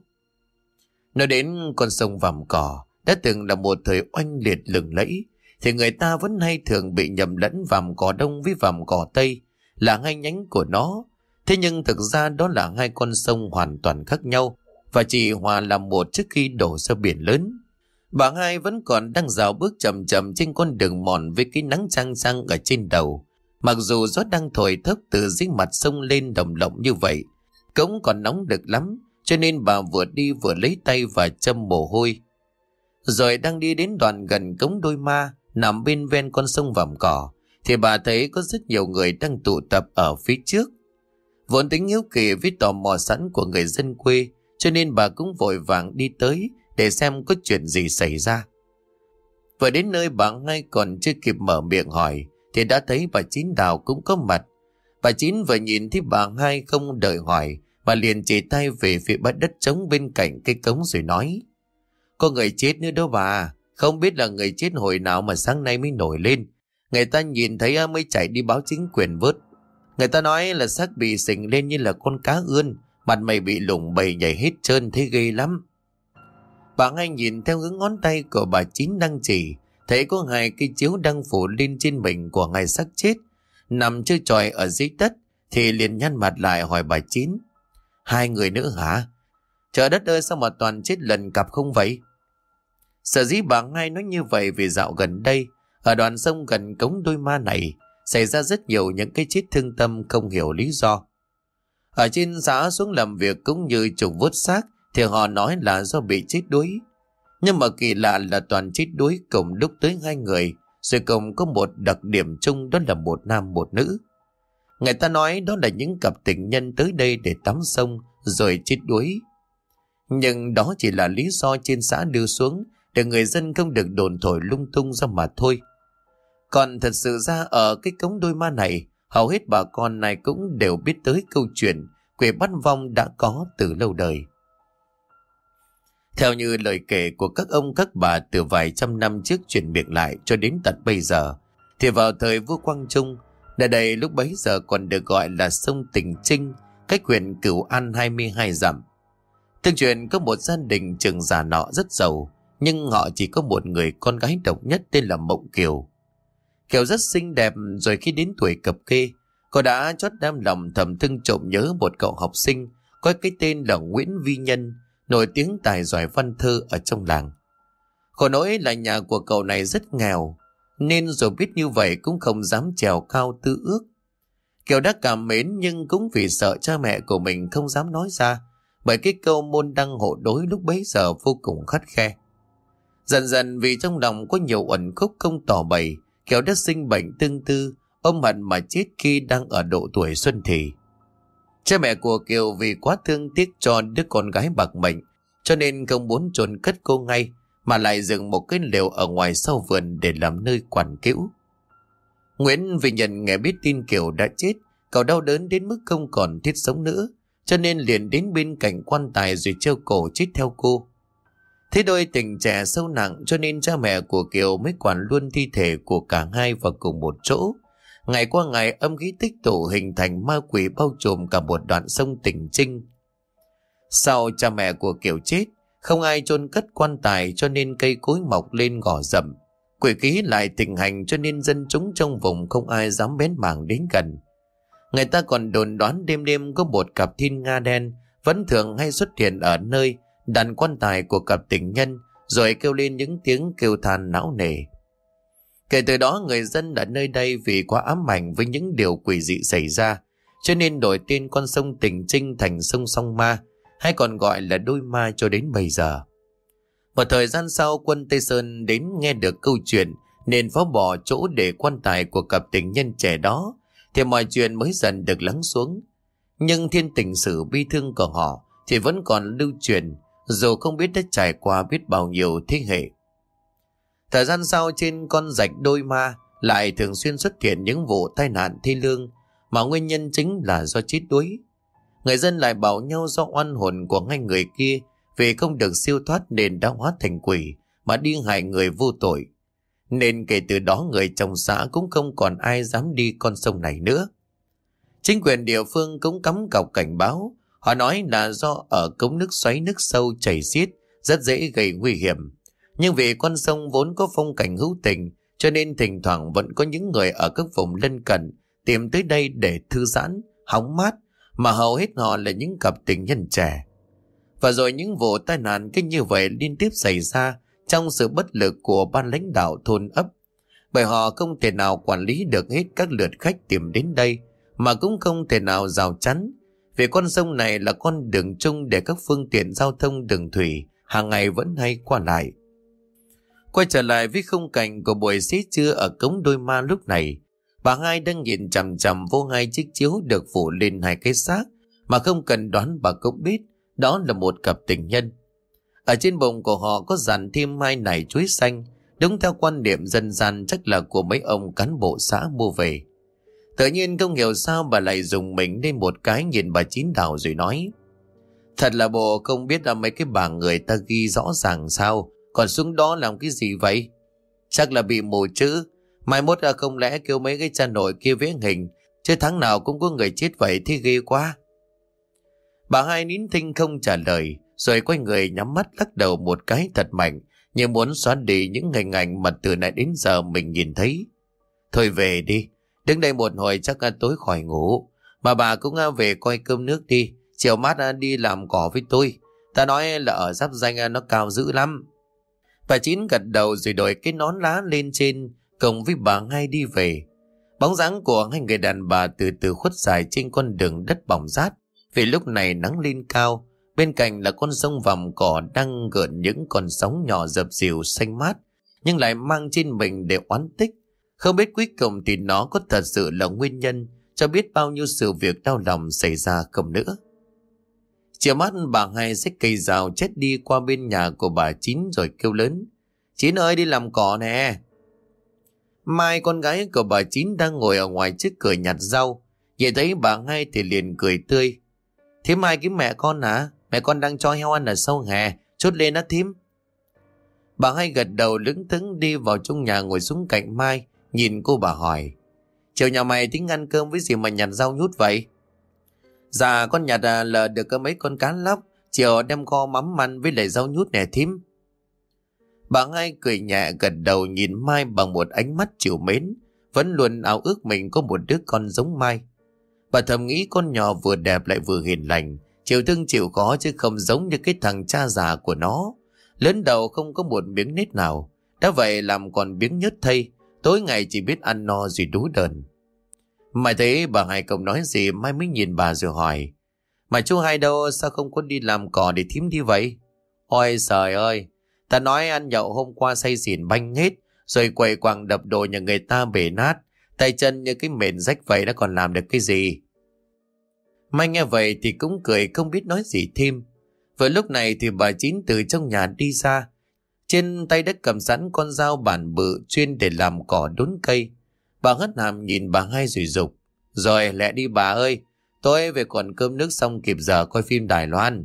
Nói đến con sông Vàm Cỏ đã từng là một thời oanh liệt lừng lẫy, thì người ta vẫn hay thường bị nhầm lẫn Vàm Cỏ Đông với Vàm Cỏ Tây là hai nhánh của nó. Thế nhưng thực ra đó là hai con sông hoàn toàn khác nhau và chỉ hòa làm một trước khi đổ ra biển lớn. Bà hai vẫn còn đang dạo bước chậm chậm trên con đường mòn với cái nắng chang chang ở trên đầu. Mặc dù gió đang thổi thốc từ dưới mặt sông lên đồng lộng như vậy, cũng còn nóng được lắm, cho nên bà vừa đi vừa lấy tay và châm mồ hôi. Rồi đang đi đến đoạn gần cống Đôi Ma nằm bên ven con sông Vàm Cỏ, thì bà thấy có rất nhiều người đang tụ tập ở phía trước. Vốn tính hiếu kỳ với tò mò sẵn của người dân quê, cho nên bà cũng vội vàng đi tới để xem có chuyện gì xảy ra. Vừa đến nơi bà hai còn chưa kịp mở miệng hỏi thì đã thấy bà Chín Đào cũng có mặt. Bà Chín vừa nhìn thấy bà hai không đợi hỏi, bà liền chỉ tay về phía bãi đất trống bên cạnh cây cống rồi nói: "Có người chết nữa đó bà, không biết là người chết hồi nào mà sáng nay mới nổi lên. Người ta nhìn thấy mới chạy đi báo chính quyền vớt. Người ta nói là xác bị sình lên như là con cá ươn, mặt mày bị lủng bầy nhảy hết trơn, thấy ghê lắm." Bà hai nhìn theo hướng ngón tay của bà Chín đang chỉ, thấy có hai cây chiếu đang phủ lên trên mình của hai xác chết nằm chơi tròi ở dưới đất, thì liền nhăn mặt lại hỏi bà Chín: "Hai người nữa hả? Trời đất ơi, sao mà toàn chết lần cặp không vậy?" Sở dĩ bà hai nói như vậy vì dạo gần đây ở đoạn sông gần cống Đôi Ma này xảy ra rất nhiều những cái chết thương tâm không hiểu lý do. Ở trên xã xuống làm việc cũng như trục vớt xác thì họ nói là do bị chết đuối. Nhưng mà kỳ lạ là toàn chết đuối cùng lúc tới hai người, rồi cùng có một đặc điểm chung, đó là một nam một nữ. Người ta nói đó là những cặp tình nhân tới đây để tắm sông rồi chết đuối. Nhưng đó chỉ là lý do trên xã đưa xuống để người dân không được đồn thổi lung tung ra mà thôi. Còn thật sự ra ở cái cống Đôi Ma này, hầu hết bà con này cũng đều biết tới câu chuyện quỷ bắt vong đã có từ lâu đời. Theo như lời kể của các ông các bà từ vài trăm năm trước truyền miệng lại cho đến tận bây giờ, thì vào thời vua Quang Trung, nơi đây lúc bấy giờ còn được gọi là sông Tình Trinh, cách huyện Cửu An hai mươi hai dặm. Tương truyền có một gia đình trưởng già nọ rất giàu, nhưng họ chỉ có một người con gái độc nhất tên là Mộng Kiều. Kiều rất xinh đẹp, rồi khi đến tuổi cập kê, cô đã chót đam lòng thầm thương trộm nhớ một cậu học sinh có cái tên là Nguyễn Vi Nhân, nổi tiếng tài giỏi văn thơ ở trong làng. Khổ nỗi là nhà của cậu này rất nghèo, nên dù biết như vậy cũng không dám trèo cao tư ước. Kiều đã cảm mến, nhưng cũng vì sợ cha mẹ của mình không dám nói ra, bởi cái câu môn đăng hộ đối lúc bấy giờ vô cùng khắt khe. Dần dần vì trong lòng có nhiều uẩn khúc không tỏ bày, Kiều đã sinh bệnh tương tư, ôm hận mà chết khi đang ở độ tuổi xuân thì. Cha mẹ của Kiều vì quá thương tiếc cho đứa con gái bạc mệnh, cho nên không muốn chôn cất cô ngay, mà lại dựng một cái lều ở ngoài sau vườn để làm nơi quản cữu. Nguyễn Vi Nhân nghe biết tin Kiều đã chết, cậu đau đớn đến mức không còn thiết sống nữa, cho nên liền đến bên cạnh quan tài rồi treo cổ chết theo cô. Thế đôi tình trẻ sâu nặng, cho nên cha mẹ của Kiều mới quản luôn thi thể của cả hai vào cùng một chỗ. Ngày qua ngày âm khí tích tụ hình thành ma quỷ bao trùm cả một đoạn sông Tình Trinh. Sau cha mẹ của Kiều chết, không ai chôn cất quan tài, cho nên cây cối mọc lên gò rậm. Quỷ khí lại thịnh hành, cho nên dân chúng trong vùng không ai dám bén mảng đến gần. Người ta còn đồn đoán đêm đêm có một cặp thiên nga đen vẫn thường hay xuất hiện ở nơi đặt quan tài của cặp tình nhân, rồi kêu lên những tiếng kêu than não nề. Kể từ đó, người dân ở nơi đây vì quá ám ảnh với những điều quỷ dị xảy ra, cho nên đổi tên con sông Tình Trinh thành sông Song Ma, hay còn gọi là đôi ma cho đến bây giờ. Một thời gian sau, quân Tây Sơn đến nghe được câu chuyện nên phá bỏ chỗ để quan tài của cặp tình nhân trẻ đó, thì mọi chuyện mới dần được lắng xuống. Nhưng thiên tình sử bi thương của họ thì vẫn còn lưu truyền, dù không biết đã trải qua biết bao nhiêu thế hệ. Thời gian sau, trên con rạch đôi ma lại thường xuyên xuất hiện những vụ tai nạn thê lương, mà nguyên nhân chính là do chết đuối. Người dân lại bảo nhau do oan hồn của hai người kia vì không được siêu thoát nên đã hóa thành quỷ mà đi hại người vô tội. Nên kể từ đó người trong xã cũng không còn ai dám đi con sông này nữa. Chính quyền địa phương cũng cắm cọc cảnh báo. Họ nói là do ở cống nước xoáy nước sâu chảy xiết rất dễ gây nguy hiểm. Nhưng vì con sông vốn có phong cảnh hữu tình, cho nên thỉnh thoảng vẫn có những người ở các vùng lân cận tìm tới đây để thư giãn, hóng mát, mà hầu hết họ là những cặp tình nhân trẻ. Và rồi những vụ tai nạn kinh như vậy liên tiếp xảy ra trong sự bất lực của ban lãnh đạo thôn ấp, bởi họ không thể nào quản lý được hết các lượt khách tìm đến đây, mà cũng không thể nào rào chắn, vì con sông này là con đường chung để các phương tiện giao thông đường thủy hàng ngày vẫn hay qua lại. Quay trở lại với khung cảnh của buổi xế trưa ở cống đôi ma lúc này, bà hai đang nhìn chằm chằm vô hai chiếc chiếu được phủ lên hai cái xác, mà không cần đoán bà cũng biết đó là một cặp tình nhân. Ở trên bụng của họ có dàn thêm hai nải chuối xanh, đúng theo quan niệm dân gian chắc là của mấy ông cán bộ xã mua về. Tự nhiên không hiểu sao bà lại dùng mình lên một cái nhìn bà Chín Đào rồi nói: Thật là bộ không biết là mấy cái bảng người ta ghi rõ ràng sao, còn xuống đó làm cái gì vậy? Chắc là bị mù chữ. Mai mốt là không lẽ kêu mấy cái cha nội kia vẽ hình, chứ tháng nào cũng có người chết vậy thì ghê quá. Bà hai nín thinh không trả lời, rồi quay người nhắm mắt lắc đầu một cái thật mạnh, như muốn xóa đi những hình ảnh mà từ nãy đến giờ mình nhìn thấy. Thôi về đi, đứng đây một hồi chắc là tối khỏi ngủ. Mà bà cũng về coi cơm nước đi, chiều mát đi làm cỏ với tôi. Ta nói là ở Giáp Ranh nó cao dữ lắm. Bà Chín gật đầu rồi đổi cái nón lá lên trên, cùng với bà hai đi về. Bóng dáng của hai người đàn bà từ từ khuất dài trên con đường đất bỏng rát, vì lúc này nắng lên cao. Bên cạnh là con sông vàm cỏ đang gợn những con sóng nhỏ dập dìu xanh mát, nhưng lại mang trên mình để oán tích. Không biết cuối cùng thì nó có thật sự là nguyên nhân cho biết bao nhiêu sự việc đau lòng xảy ra không nữa. Chiều mắt bà hai xách cây rào chết đi qua bên nhà của bà Chín rồi kêu lớn: Chín ơi, đi làm cỏ nè. Mai con gái của bà Chín đang ngồi ở ngoài trước cửa nhặt rau, nhìn thấy bà hai thì liền cười tươi: Thế Mai kiếm mẹ con hả? Mẹ con đang cho heo ăn ở sau hè, chốt lên á thím. Bà hai gật đầu lững thững đi vào trong nhà ngồi xuống cạnh Mai, nhìn cô bà hỏi: Chiều nhà mày tính ăn cơm với gì mà nhặt rau nhút vậy? Dạ con nhặt à, là được có mấy con cá lóc, chiều đem kho mắm măn với lại rau nhút nè thím. Bà hai cười nhẹ gật đầu nhìn Mai bằng một ánh mắt trìu mến, vẫn luôn ao ước mình có một đứa con giống Mai. Bà thầm nghĩ con nhỏ vừa đẹp lại vừa hiền lành, chịu thương chịu khó chứ không giống như cái thằng cha già của nó. Lớn đầu không có một miếng nết nào, đã vậy làm còn biếng nhớt thây, tối ngày chỉ biết ăn no rồi đú đờn. Mai thấy bà hai không nói gì, Mai mới nhìn bà rồi hỏi: Mà chú hai đâu, sao không có đi làm cỏ để thím đi vậy? Ôi trời ơi, ta nói ăn nhậu hôm qua say xỉn banh hết, rồi quậy quàng đập đồ nhà người ta bể nát, tay chân như cái mền rách vậy đã còn làm được cái gì? Mai nghe vậy thì cũng cười không biết nói gì thêm. Vừa lúc này thì bà Chín từ trong nhà đi ra, trên tay đã cầm sẵn con dao bản bự chuyên để làm cỏ đốn cây. Bà hất hàm nhìn bà hai rồi dục: Rồi lẹ đi bà ơi, tôi về còn cơm nước xong kịp giờ coi phim Đài Loan.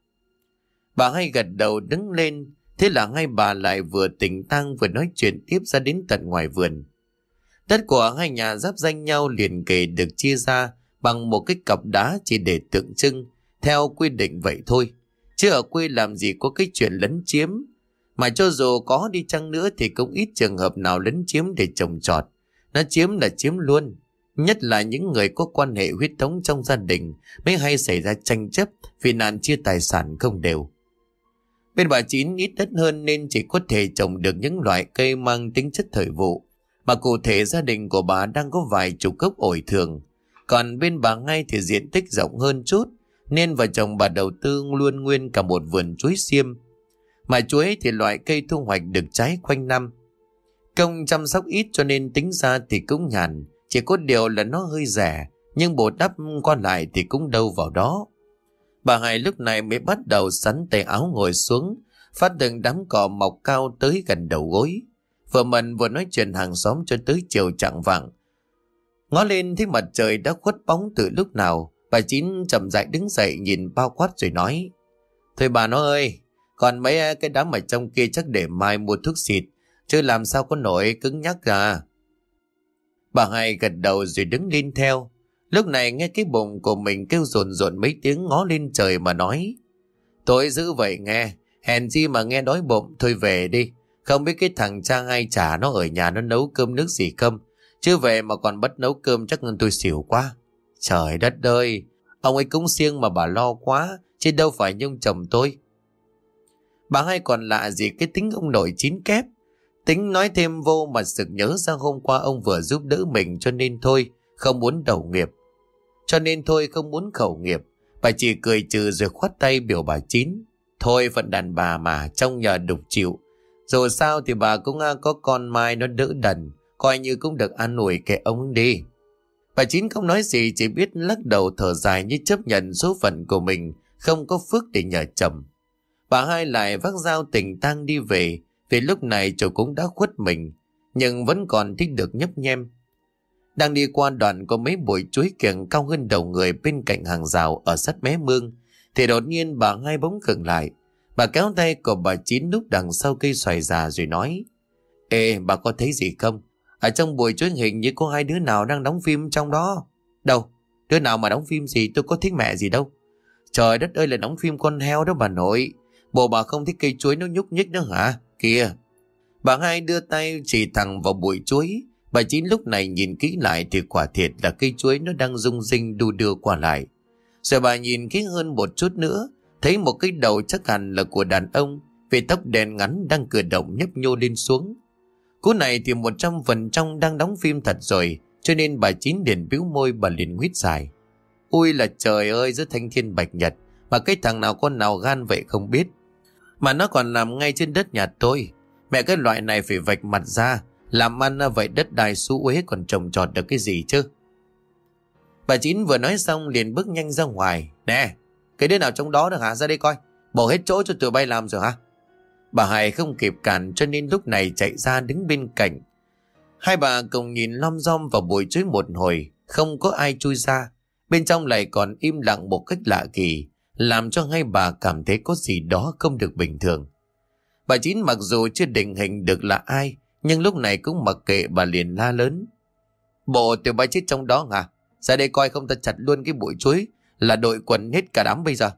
Bà hai gật đầu đứng lên, thế là hai bà lại vừa tỉnh tang vừa nói chuyện tiếp ra đến tận ngoài vườn. Đất của hai nhà giáp danh nhau liền kề được chia ra bằng một cái cọc đá chỉ để tượng trưng, theo quy định vậy thôi. Chứ ở quê làm gì có cái chuyện lấn chiếm. Mà cho dù có đi chăng nữa thì cũng ít trường hợp nào lấn chiếm để trồng trọt. Nó chiếm là chiếm luôn. Nhất là những người có quan hệ huyết thống trong gia đình mới hay xảy ra tranh chấp vì nạn chia tài sản không đều. Bên bà Chín ít đất hơn nên chỉ có thể trồng được những loại cây mang tính chất thời vụ. Mà cụ thể gia đình của bà đang có vài chục gốc ổi thường. Còn bên bà Ngay thì diện tích rộng hơn chút, nên vợ chồng bà đầu tư luôn nguyên cả một vườn chuối xiêm. Mà chuối thì loại cây thu hoạch được trái quanh năm. Công chăm sóc ít cho nên tính ra thì cũng nhàn, chỉ có điều là nó hơi rẻ, nhưng bù đắp qua lại thì cũng đâu vào đó. Bà Hải lúc này mới bắt đầu sắn tay áo ngồi xuống, phát từng đám cỏ mọc cao tới gần đầu gối. Vừa mần vừa nói chuyện hàng xóm cho tới chiều chạng vạng. Ngó lên thấy mặt trời đã khuất bóng từ lúc nào, bà Chín chậm rãi đứng dậy nhìn bao quát rồi nói: Thôi bà nó ơi, còn mấy cái đám ở trong kia chắc để mai mua thuốc xịt, chứ làm sao có nổi cứng nhắc à. Bà Hai gật đầu rồi đứng lên theo. Lúc này nghe cái bụng của mình kêu rồn rồn mấy tiếng, ngó lên trời mà nói: Tôi giữ vậy nghe, hèn chi mà nghe đói bụng, thôi về đi. Không biết cái thằng cha ai trả nó ở nhà nó nấu cơm nước gì không, chứ về mà còn bắt nấu cơm chắc tôi xỉu quá. Trời đất ơi, ông ấy cúng siêng mà bà lo quá, chứ đâu phải như ông chồng tôi. Bà Hai còn lạ gì cái tính ông nội chín kép. Tính nói thêm vô mà sực nhớ ra hôm qua ông vừa giúp đỡ mình, cho nên thôi không muốn đầu nghiệp. Cho nên thôi không muốn khẩu nghiệp. Bà chỉ cười trừ rồi khoát tay biểu bà Chín: Thôi phận đàn bà mà, trong nhờ đục chịu. Dù sao thì bà cũng có con Mai nó đỡ đần, coi như cũng được an ủi kệ ông đi. Bà Chín không nói gì, chỉ biết lắc đầu thở dài như chấp nhận số phận của mình không có phước để nhờ chồng. Bà Hai lại vác dao tình tang đi về, vì lúc này trời cũng đã khuất mình, nhưng vẫn còn thích được nhấp nhem. Đang đi qua đoạn có mấy bụi chuối kiểng cao hơn đầu người bên cạnh hàng rào ở sát mé mương, thì đột nhiên bà Hai bỗng khựng lại. Bà kéo tay của bà Chín núp đằng sau cây xoài già rồi nói: Ê, bà có thấy gì không? Ở trong bụi chuối hình như có hai đứa nào đang đóng phim trong đó. Đâu? Đứa nào mà đóng phim gì? Tôi có thích mẹ gì đâu. Trời đất ơi, là đóng phim con heo đó bà nội. Bộ bà không thích cây chuối nó nhúc nhích nữa hả? Kìa! Bà Hai đưa tay chỉ thẳng vào bụi chuối. Bà Chín lúc này nhìn kỹ lại thì quả thiệt là cây chuối nó đang rung rinh đu đưa qua lại. Rồi bà nhìn kỹ hơn một chút nữa, thấy một cái đầu chắc hẳn là của đàn ông, vì tóc đen ngắn đang cử động nhấp nhô lên xuống. Cú này thì một trăm phần trong đang đóng phim thật rồi, cho nên bà Chín liền bĩu môi, bà liền huýt dài: Ui là trời ơi, giữa thanh thiên bạch nhật mà cái thằng nào con nào gan vậy không biết. Mà nó còn làm ngay trên đất nhà tôi. Mẹ, cái loại này phải vạch mặt ra, làm ăn vậy đất đai xú uế còn trồng trọt được cái gì chứ. Bà Chín vừa nói xong liền bước nhanh ra ngoài. Nè, cái đứa nào trong đó được hả? Ra đây coi, bỏ hết chỗ cho tụi bay làm rồi hả? Bà Hải không kịp cản, cho nên lúc này chạy ra đứng bên cạnh. Hai bà cùng nhìn lom rom vào bụi chuối một hồi, không có ai chui ra. Bên trong lại còn im lặng một cách lạ kỳ, làm cho hai bà cảm thấy có gì đó không được bình thường. Bà Chín mặc dù chưa định hình được là ai, nhưng lúc này cũng mặc kệ, bà liền la lớn: Bộ tụi bay chết trong đó hả? Ra đây coi không ta chặt luôn cái bụi chuối, là đội quần hết cả đám bây giờ.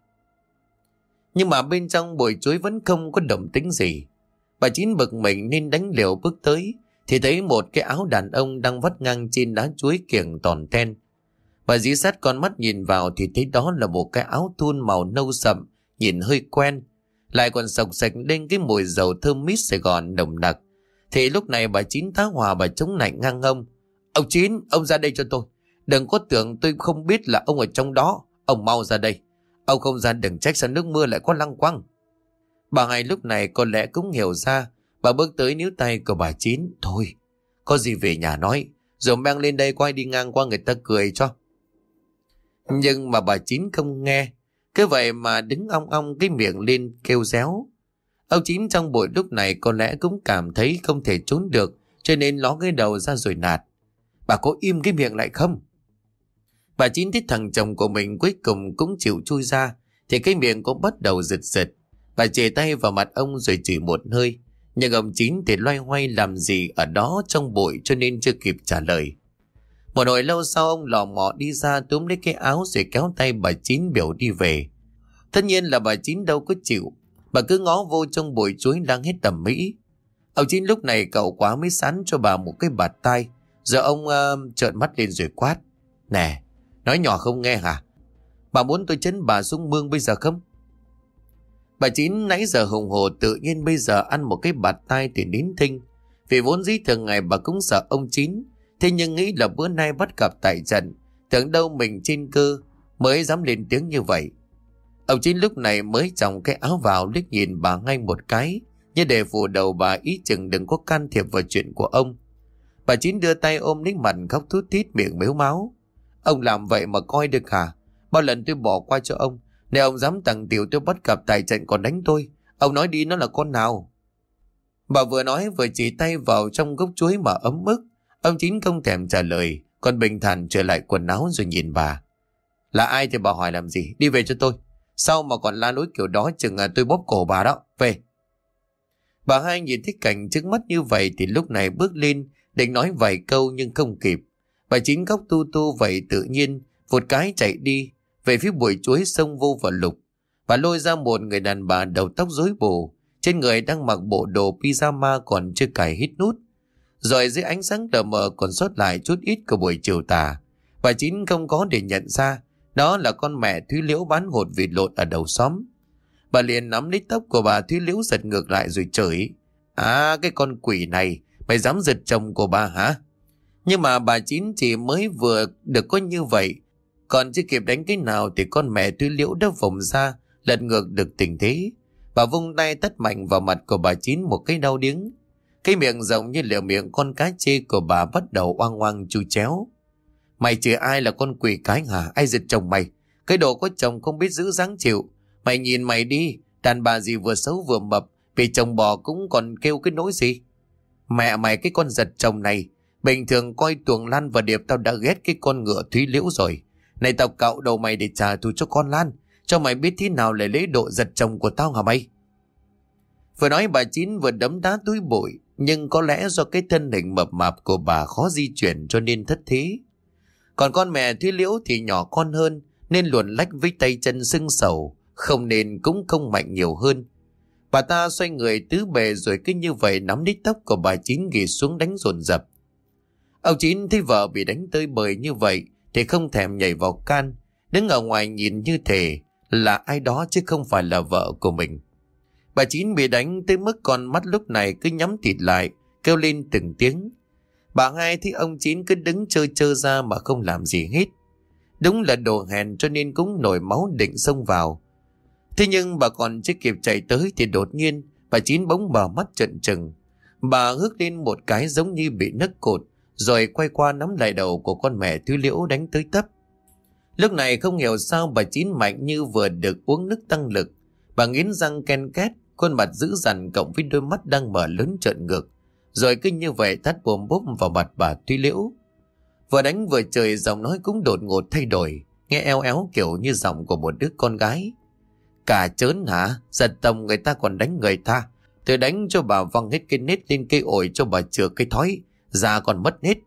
Nhưng mà bên trong bụi chuối vẫn không có động tĩnh gì. Bà Chín bực mình nên đánh liều bước tới, thì thấy một cái áo đàn ông đang vắt ngang trên đá chuối kiểng tòn ten. Bà dí sát con mắt nhìn vào thì thấy đó là một cái áo thun màu nâu sậm, nhìn hơi quen, lại còn sộc sạch lên cái mùi dầu thơm mít Sài Gòn nồng nặc. Thì lúc này bà Chín tá hỏa, bà chống lạnh ngang ông: Ông Chín, ông ra đây cho tôi. Đừng có tưởng tôi không biết là ông ở trong đó. Ông mau ra đây. Ông không ra đừng trách sao nước mưa lại có lăng quăng. Bà Hai lúc này có lẽ cũng hiểu ra. Bà bước tới níu tay của bà Chín: Thôi, có gì về nhà nói, rồi mang lên đây quay đi ngang qua người ta cười cho. Nhưng mà bà Chín không nghe, cứ vậy mà đứng ong ong cái miệng lên kêu réo. Ông Chín trong bụi lúc này có lẽ cũng cảm thấy không thể trốn được, cho nên ló cái đầu ra rồi nạt: Bà có im cái miệng lại không? Bà Chín thấy thằng chồng của mình cuối cùng cũng chịu chui ra, thì cái miệng cũng bắt đầu giật giật. Bà chề tay vào mặt ông rồi chửi một hơi, nhưng ông Chín thì loay hoay làm gì ở đó trong bụi, cho nên chưa kịp trả lời. Một hồi lâu sau, ông lò mò đi ra túm lấy cái áo rồi kéo tay bà Chín biểu đi về. Tất nhiên là bà Chín đâu có chịu, bà cứ ngó vô trong bụi chuối đang hết tầm mỹ. Ông Chín lúc này cậu quá mới sắn cho bà một cái bạt tai, rồi ông uh, trợn mắt lên rồi quát: Nè, nói nhỏ không nghe hả? Bà muốn tôi chấn bà xuống mương bây giờ không? Bà Chín nãy giờ hùng hồ, tự nhiên bây giờ ăn một cái bạt tai thì nín thinh. Vì vốn dĩ thường ngày bà cũng sợ ông Chín, thế nhưng nghĩ là bữa nay bắt gặp tại trận, tưởng đâu mình trên cơ mới dám lên tiếng như vậy. Ông Chín lúc này mới chồng cái áo vào, liếc nhìn bà ngay một cái, như để phủ đầu bà ý chừng đừng có can thiệp vào chuyện của ông. Bà Chín đưa tay ôm lấy mặt khóc thút thít miệng mếu máo. Ông làm vậy mà coi được hả? Bao lần tôi bỏ qua cho ông, nếu ông dám tặng tiểu tôi bắt gặp tại trận còn đánh tôi. Ông nói đi, nó là con nào? Bà vừa nói vừa chỉ tay vào trong gốc chuối mà ấm ức. Ông Chín không thèm trả lời, còn bình thản trở lại quần áo rồi nhìn bà. Là ai thì bà hỏi làm gì? Đi về cho tôi. Sao mà còn la lối kiểu đó, chừng à tôi bóp cổ bà đó. Về. Bà hai nhìn thấy cảnh trước mắt như vậy thì lúc này bước lên định nói vài câu nhưng không kịp. Bà Chín khóc tu tu vậy tự nhiên vụt cái chạy đi về phía bụi chuối xông vô vào lục. Bà lôi ra một người đàn bà đầu tóc rối bù, trên người đang mặc bộ đồ pyjama còn chưa cài hít nút, rồi dưới ánh sáng đờ mờ còn sót lại chút ít của buổi chiều tà. Bà Chín không có để nhận ra đó là con mẹ Thúy Liễu bán hột vịt lộn ở đầu xóm. Bà liền nắm lấy tóc của bà Thúy Liễu giật ngược lại rồi chửi: À, cái con quỷ này, mày dám giật chồng của bà hả? Nhưng mà bà Chín chỉ mới vừa được có như vậy, còn chưa kịp đánh cái nào thì con mẹ Thúy Liễu đã vùng ra lật ngược được tình thế. Bà vung tay tát mạnh vào mặt của bà Chín một cái đau điếng. Cái miệng rộng như liều miệng con cá chê của bà bắt đầu oang oang chu chéo. Mày chửi ai là con quỷ cái hả? Ai giật chồng mày? Cái đồ có chồng không biết giữ dáng chịu. Mày nhìn mày đi, đàn bà gì vừa xấu vừa mập, vì chồng bò cũng còn kêu cái nỗi gì. Mẹ mày, cái con giật chồng này, bình thường coi Tuồng Lan và Điệp tao đã ghét cái con ngựa Thúy Liễu rồi. Này tao cạo đầu mày để trả thù cho con Lan, cho mày biết thế nào là lễ độ giật chồng của tao hả mày? Vừa nói bà Chín vừa đấm đá túi bụi, nhưng có lẽ do cái thân hình mập mạp của bà khó di chuyển cho nên thất thế. Còn con mẹ Thúy Liễu thì nhỏ con hơn nên luồn lách với tay chân sưng sầu, không nên cũng không mạnh nhiều hơn. Bà ta xoay người tứ bề rồi cứ như vậy nắm lấy tóc của bà Chín ghì xuống đánh dồn dập. Ông Chín thấy vợ bị đánh tơi bời như vậy thì không thèm nhảy vào can, đứng ở ngoài nhìn như thể là ai đó chứ không phải là vợ của mình. Bà Chín bị đánh tới mức con mắt lúc này cứ nhắm tịt lại, kêu lên từng tiếng. Bà hai thấy ông Chín cứ đứng trơ trơ ra mà không làm gì hết. Đúng là đồ hèn cho nên cũng nổi máu định xông vào. Thế nhưng bà còn chưa kịp chạy tới thì đột nhiên bà Chín bỗng mở mắt trợn trừng. Bà hước lên một cái giống như bị nấc cột, rồi quay qua nắm lại đầu của con mẹ Thúy Liễu đánh tới tấp. Lúc này không hiểu sao bà Chín mạnh như vừa được uống nước tăng lực. Bà nghiến răng ken két, khuôn mặt dữ dằn cộng với đôi mắt đang mở lớn trợn ngược, rồi cứ như vậy tát bồm bốp vào mặt bà Thúy Liễu. Vừa đánh vừa chửi, giọng nói cũng đột ngột thay đổi, nghe eo éo kiểu như giọng của một đứa con gái. Cả chớn hả? Giật tông người ta còn đánh người ta. Tôi đánh cho bà văng hết cái nết lên cây ổi cho bà chừa cái thói, già còn mất hết.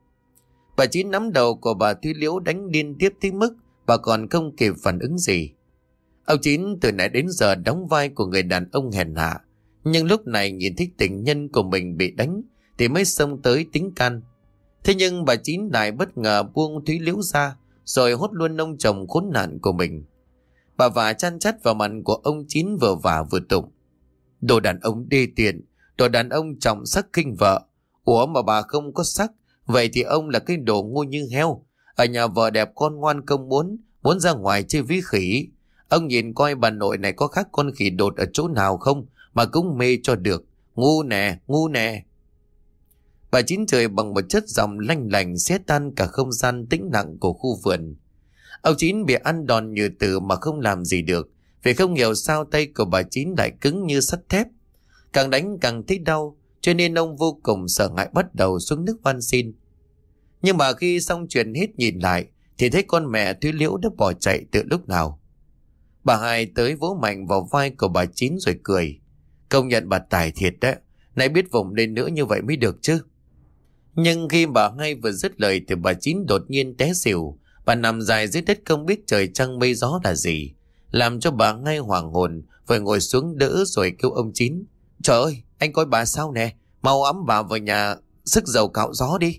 Bà Chín nắm đầu của bà Thúy Liễu đánh liên tiếp tới mức bà còn không kịp phản ứng gì. Ông Chín từ nãy đến giờ đóng vai của người đàn ông hèn hạ, nhưng lúc này nhìn thấy tình nhân của mình bị đánh thì mới xông tới tính can. Thế nhưng bà Chín lại bất ngờ buông Thúy Liễu ra, rồi hốt luôn ông chồng khốn nạn của mình. Bà vả chăn chắt vào mặt của ông Chín vừa vả vừa tụng: Đồ đàn ông đê tiện, đồ đàn ông trọng sắc khinh vợ. Ủa mà bà không có sắc, vậy thì ông là cái đồ ngu như heo. Ở nhà vợ đẹp con ngoan không muốn, muốn ra ngoài chơi với khỉ. Ông nhìn coi bà nội này có khác con khỉ đột ở chỗ nào không mà cũng mê cho được. Ngu nè, ngu nè. Bà Chín trời bằng một chất giọng lanh lành xé tan cả không gian tĩnh lặng của khu vườn. Ông Chín bị ăn đòn như tử mà không làm gì được, vì không hiểu sao tay của bà Chín lại cứng như sắt thép. Càng đánh càng thấy đau, cho nên ông vô cùng sợ hãi bắt đầu xuống nước van xin. Nhưng mà khi xong chuyện hết nhìn lại thì thấy con mẹ Thúy Liễu đã bỏ chạy từ lúc nào. Bà hai tới vỗ mạnh vào vai của bà Chín rồi cười: Công nhận bà tài thiệt đấy, nãy biết vùng lên nữa như vậy mới được chứ. Nhưng khi bà hai vừa dứt lời thì bà Chín đột nhiên té xỉu. Bà nằm dài dưới đất không biết trời trăng mây gió là gì, làm cho bà ngay hoảng hồn, phải ngồi xuống đỡ rồi kêu ông Chín: Trời ơi, anh coi bà sao nè, mau ẵm bà vào nhà sức dầu cạo gió đi.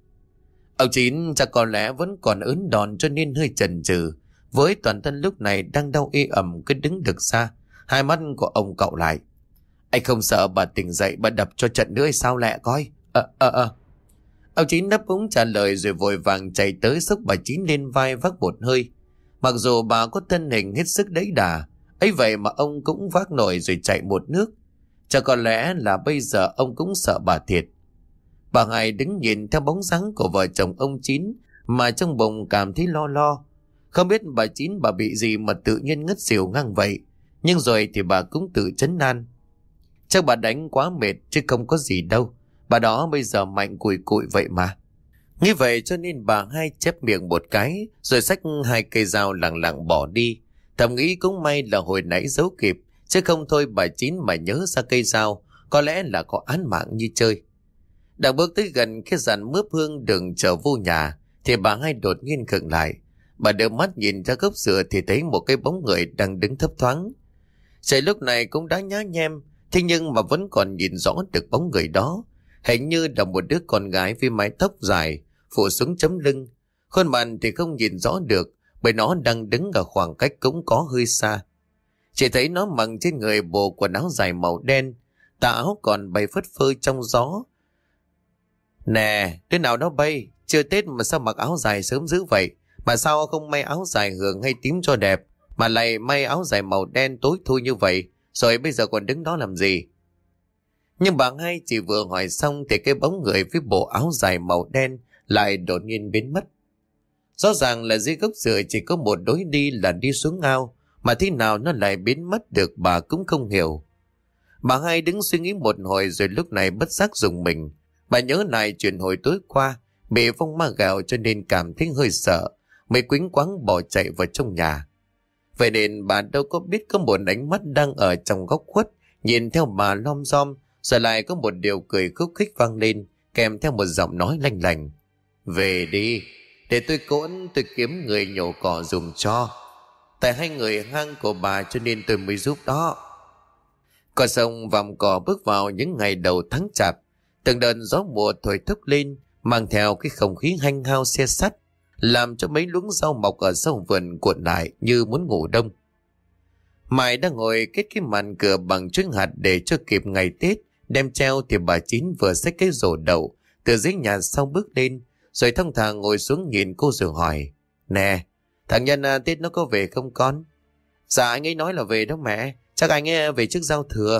Ông Chín chắc có lẽ vẫn còn ớn đòn cho nên hơi chần chừ, với toàn thân lúc này đang đau ê ẩm cứ đứng được xa. Hai mắt của ông cậu lại: Anh không sợ bà tỉnh dậy bà đập cho trận nữa hay sao lẹ coi? Ờ ờ ờ Ông Chín đáp úng trả lời rồi vội vàng chạy tới xốc bà Chín lên vai vác một hơi. Mặc dù bà có thân hình hết sức đẫy đà, ấy vậy mà ông cũng vác nổi rồi chạy một nước. Chắc có lẽ là bây giờ ông cũng sợ bà thiệt. Bà Hai đứng nhìn theo bóng dáng của vợ chồng ông Chín mà trong bụng cảm thấy lo lo. Không biết bà Chín bà bị gì mà tự nhiên ngất xỉu ngang vậy. Nhưng rồi thì bà cũng tự trấn an. Chắc bà đánh quá mệt chứ không có gì đâu. Bà đó bây giờ mạnh cùi cụi vậy mà. Nghĩ vậy cho nên bà Hai chép miệng một cái rồi xách hai cây dao lặng lặng bỏ đi. Thầm nghĩ cũng may là hồi nãy giấu kịp, chứ không thôi bà Chín mà nhớ ra cây dao có lẽ là có án mạng như chơi. Đang bước tới gần cái dàn mướp hương đường trở vô nhà thì bà Hai đột nhiên khựng lại. Bà đưa mắt nhìn ra gốc dừa thì thấy một cái bóng người đang đứng thấp thoáng. Trời lúc này cũng đã nhá nhem, thế nhưng mà vẫn còn nhìn rõ được bóng người đó. Hình như là một đứa con gái với mái tóc dài phủ xuống chấm lưng. Khuôn mặt thì không nhìn rõ được bởi nó đang đứng ở khoảng cách cũng có hơi xa. Chỉ thấy nó mặc trên người bộ quần áo dài màu đen, tà áo còn bay phất phơ trong gió. Nè, đứa nào đó bay, chưa Tết mà sao mặc áo dài sớm dữ vậy? Mà sao không may áo dài hường hay tím cho đẹp, mà lại may áo dài màu đen tối thui như vậy, rồi bây giờ còn đứng đó làm gì? Nhưng bà Hai chỉ vừa hỏi xong thì cái bóng người với bộ áo dài màu đen lại đột nhiên biến mất. Rõ ràng là dưới gốc dừa chỉ có một lối đi là đi xuống ao, mà thế nào nó lại biến mất được bà cũng không hiểu. Bà Hai đứng suy nghĩ một hồi rồi lúc này bất giác rùng mình. Bà nhớ lại chuyện hồi tối qua bị phong ma gạo cho nên cảm thấy hơi sợ, mới quýnh quáng bỏ chạy vào trong nhà. Vậy nên bà đâu có biết có một ánh mắt đang ở trong góc khuất nhìn theo bà lom rom, rồi lại có một điều cười khúc khích vang lên kèm theo một giọng nói lanh lành. Về đi, để tôi cỗn tôi kiếm người nhổ cỏ dùng cho. Tại hai người hang của bà cho nên tôi mới giúp đó. Cỏ sông vòng cỏ bước vào những ngày đầu tháng chạp, từng đợt gió mùa thổi thốc lên mang theo cái không khí hanh hao xe sắt, làm cho mấy luống rau mọc ở sau vườn cuộn lại như muốn ngủ đông. Mai đang ngồi kết cái màn cửa bằng chuối hạt để cho kịp ngày Tết đem treo thì bà Chín vừa xách cái rổ đậu từ dưới nhà sau bước lên, rồi thông thả ngồi xuống nhìn cô rồi hỏi. Nè, thằng Nhân à, Tết nó có về không con? Dạ anh ấy nói là về đó mẹ, chắc anh ấy về trước giao thừa.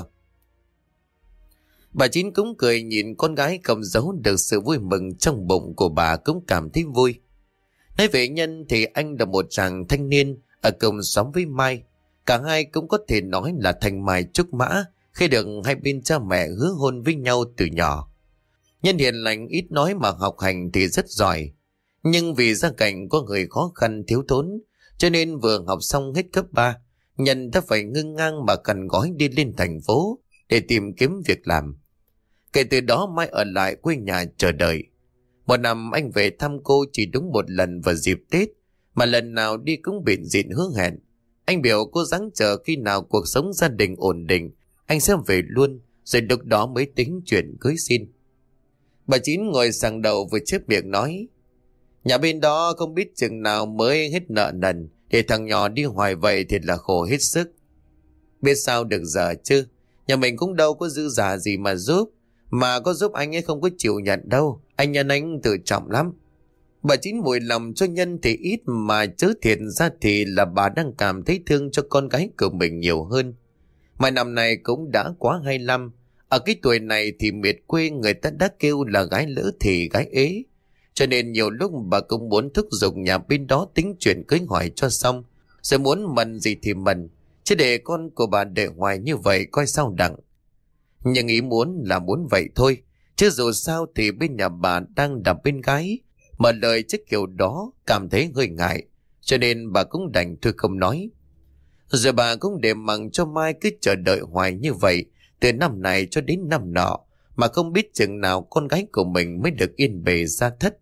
Bà Chín cũng cười nhìn con gái không giấu được sự vui mừng trong bụng của bà, cũng cảm thấy vui. Nói về Nhân thì anh là một chàng thanh niên ở cùng xóm với Mai. Cả hai cũng có thể nói là thành mai trúc mã khi được hai bên cha mẹ hứa hôn với nhau từ nhỏ. Nhân hiền lành ít nói mà học hành thì rất giỏi. Nhưng vì gia cảnh có người khó khăn thiếu thốn cho nên vừa học xong hết cấp ba, Nhân đã phải ngưng ngang mà cần gói đi lên thành phố để tìm kiếm việc làm. Kể từ đó Mai ở lại quê nhà chờ đợi. Một năm anh về thăm cô chỉ đúng một lần vào dịp Tết, mà lần nào đi cũng bịn dịn hứa hẹn. Anh biểu cô dáng chờ khi nào cuộc sống gia đình ổn định, anh sẽ về luôn, rồi lúc đó mới tính chuyện cưới xin. Bà Chín ngồi sàng đầu vừa chép miệng nói, nhà bên đó không biết chừng nào mới hết nợ nần, để thằng nhỏ đi hoài vậy thì là khổ hết sức. Biết sao được giờ chứ, nhà mình cũng đâu có dư giả gì mà giúp, mà có giúp anh ấy không có chịu nhận đâu, anh Nhân anh tự trọng lắm. Bà Chín mùi lòng cho Nhân thì ít, mà chớ thiệt ra thì là bà đang cảm thấy thương cho con gái của mình nhiều hơn. Mà năm này cũng đã quá hai lăm, ở cái tuổi này thì miệt quê người ta đã kêu là gái lỡ thì gái ế. Cho nên nhiều lúc bà cũng muốn thúc giục nhà bên đó tính chuyện cưới hỏi cho xong, rồi muốn mần gì thì mần, chứ để con của bà để hoài như vậy coi sao đặng. Nhưng ý muốn là muốn vậy thôi, chứ dù sao thì bên nhà bà đang đập bên gái, mà lời chứ kiểu đó cảm thấy hơi ngại, cho nên bà cũng đành thôi không nói. Rồi bà cũng để mặc cho Mai cứ chờ đợi hoài như vậy, từ năm này cho đến năm nọ, mà không biết chừng nào con gái của mình mới được yên bề ra thất.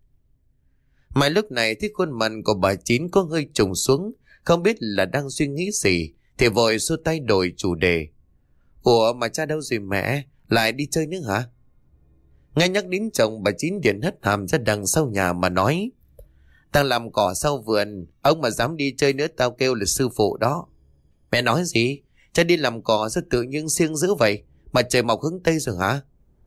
Mai lúc này thấy khuôn mặt của bà Chín có hơi trùng xuống, không biết là đang suy nghĩ gì, thì vội xua tay đổi chủ đề. Ủa mà cha đâu rồi mẹ, lại đi chơi nữa hả? Ngay nhắc đến chồng, bà Chín điện hất hàm ra đằng sau nhà mà nói, tao làm cỏ sau vườn, ông mà dám đi chơi nữa tao kêu là sư phụ đó. Mẹ nói gì? Cha đi làm cỏ sao tự nhiên siêng dữ vậy, mà trời mọc hướng Tây rồi hả?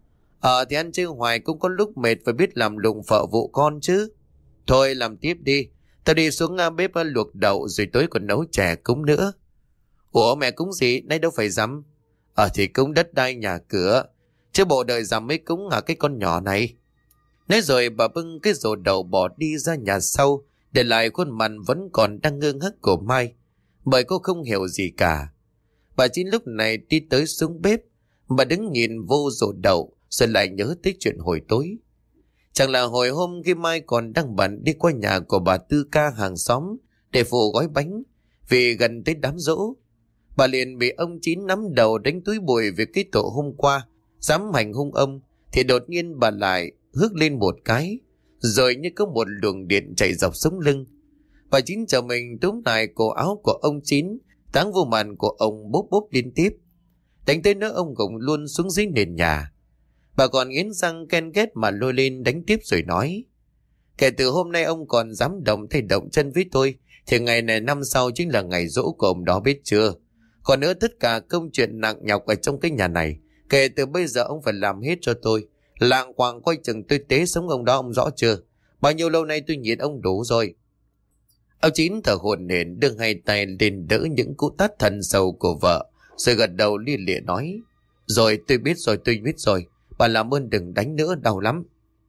Ờ thì ăn chơi hoài cũng có lúc mệt, phải biết làm lụng phợ vụ con chứ. Thôi làm tiếp đi, Tao đi xuống à, bếp à, luộc đậu rồi tối còn nấu chè cúng nữa. Ủa mẹ cúng gì, nay đâu phải rằm. Ờ thì cúng đất đai nhà cửa, chứ bộ đợi rằm mới cúng à cái con nhỏ này. Nói rồi bà bưng cái rổ đậu bỏ đi ra nhà sau, để lại khuôn mặt vẫn còn đang ngơ ngác của Mai, bởi cô không hiểu gì cả. Bà Chín lúc này đi tới xuống bếp, bà đứng nhìn vô rổ đậu, rồi lại nhớ tới chuyện hồi tối. Chẳng là hồi hôm khi Mai còn đang bận đi qua nhà của bà Tư Ca hàng xóm để phụ gói bánh, vì gần tới đám giỗ. Bà liền bị ông Chín nắm đầu đánh túi bụi về cái tội hôm qua, dám hành hung ông, thì đột nhiên bà lại hước lên một cái, rồi như có một luồng điện chạy dọc sống lưng. Bà Chín chờ mình túm lại cổ áo của ông Chín, táng vô màn của ông bốp bốp liên tiếp, đánh tới nỗi ông gục luôn xuống dưới nền nhà. Bà còn nghiến răng ken ghét mà lôi lên đánh tiếp rồi nói: kể từ hôm nay ông còn dám động thay động chân với tôi, thì ngày này năm sau chính là ngày giỗ của ông đó, biết chưa? Còn nữa, tất cả công chuyện nặng nhọc ở trong cái nhà này, kể từ bây giờ ông phải làm hết cho tôi. Lạng quạng coi chừng tôi tế sống ông đó, ông rõ chưa? Bao nhiêu lâu nay tôi nhịn ông đủ rồi. Ông Chín thở hổn hển đưa hai tay lên đỡ những cú tát thần sầu của vợ, rồi gật đầu lia lịa nói: rồi tôi biết rồi, tôi biết rồi. Bà làm ơn đừng đánh nữa, đau lắm.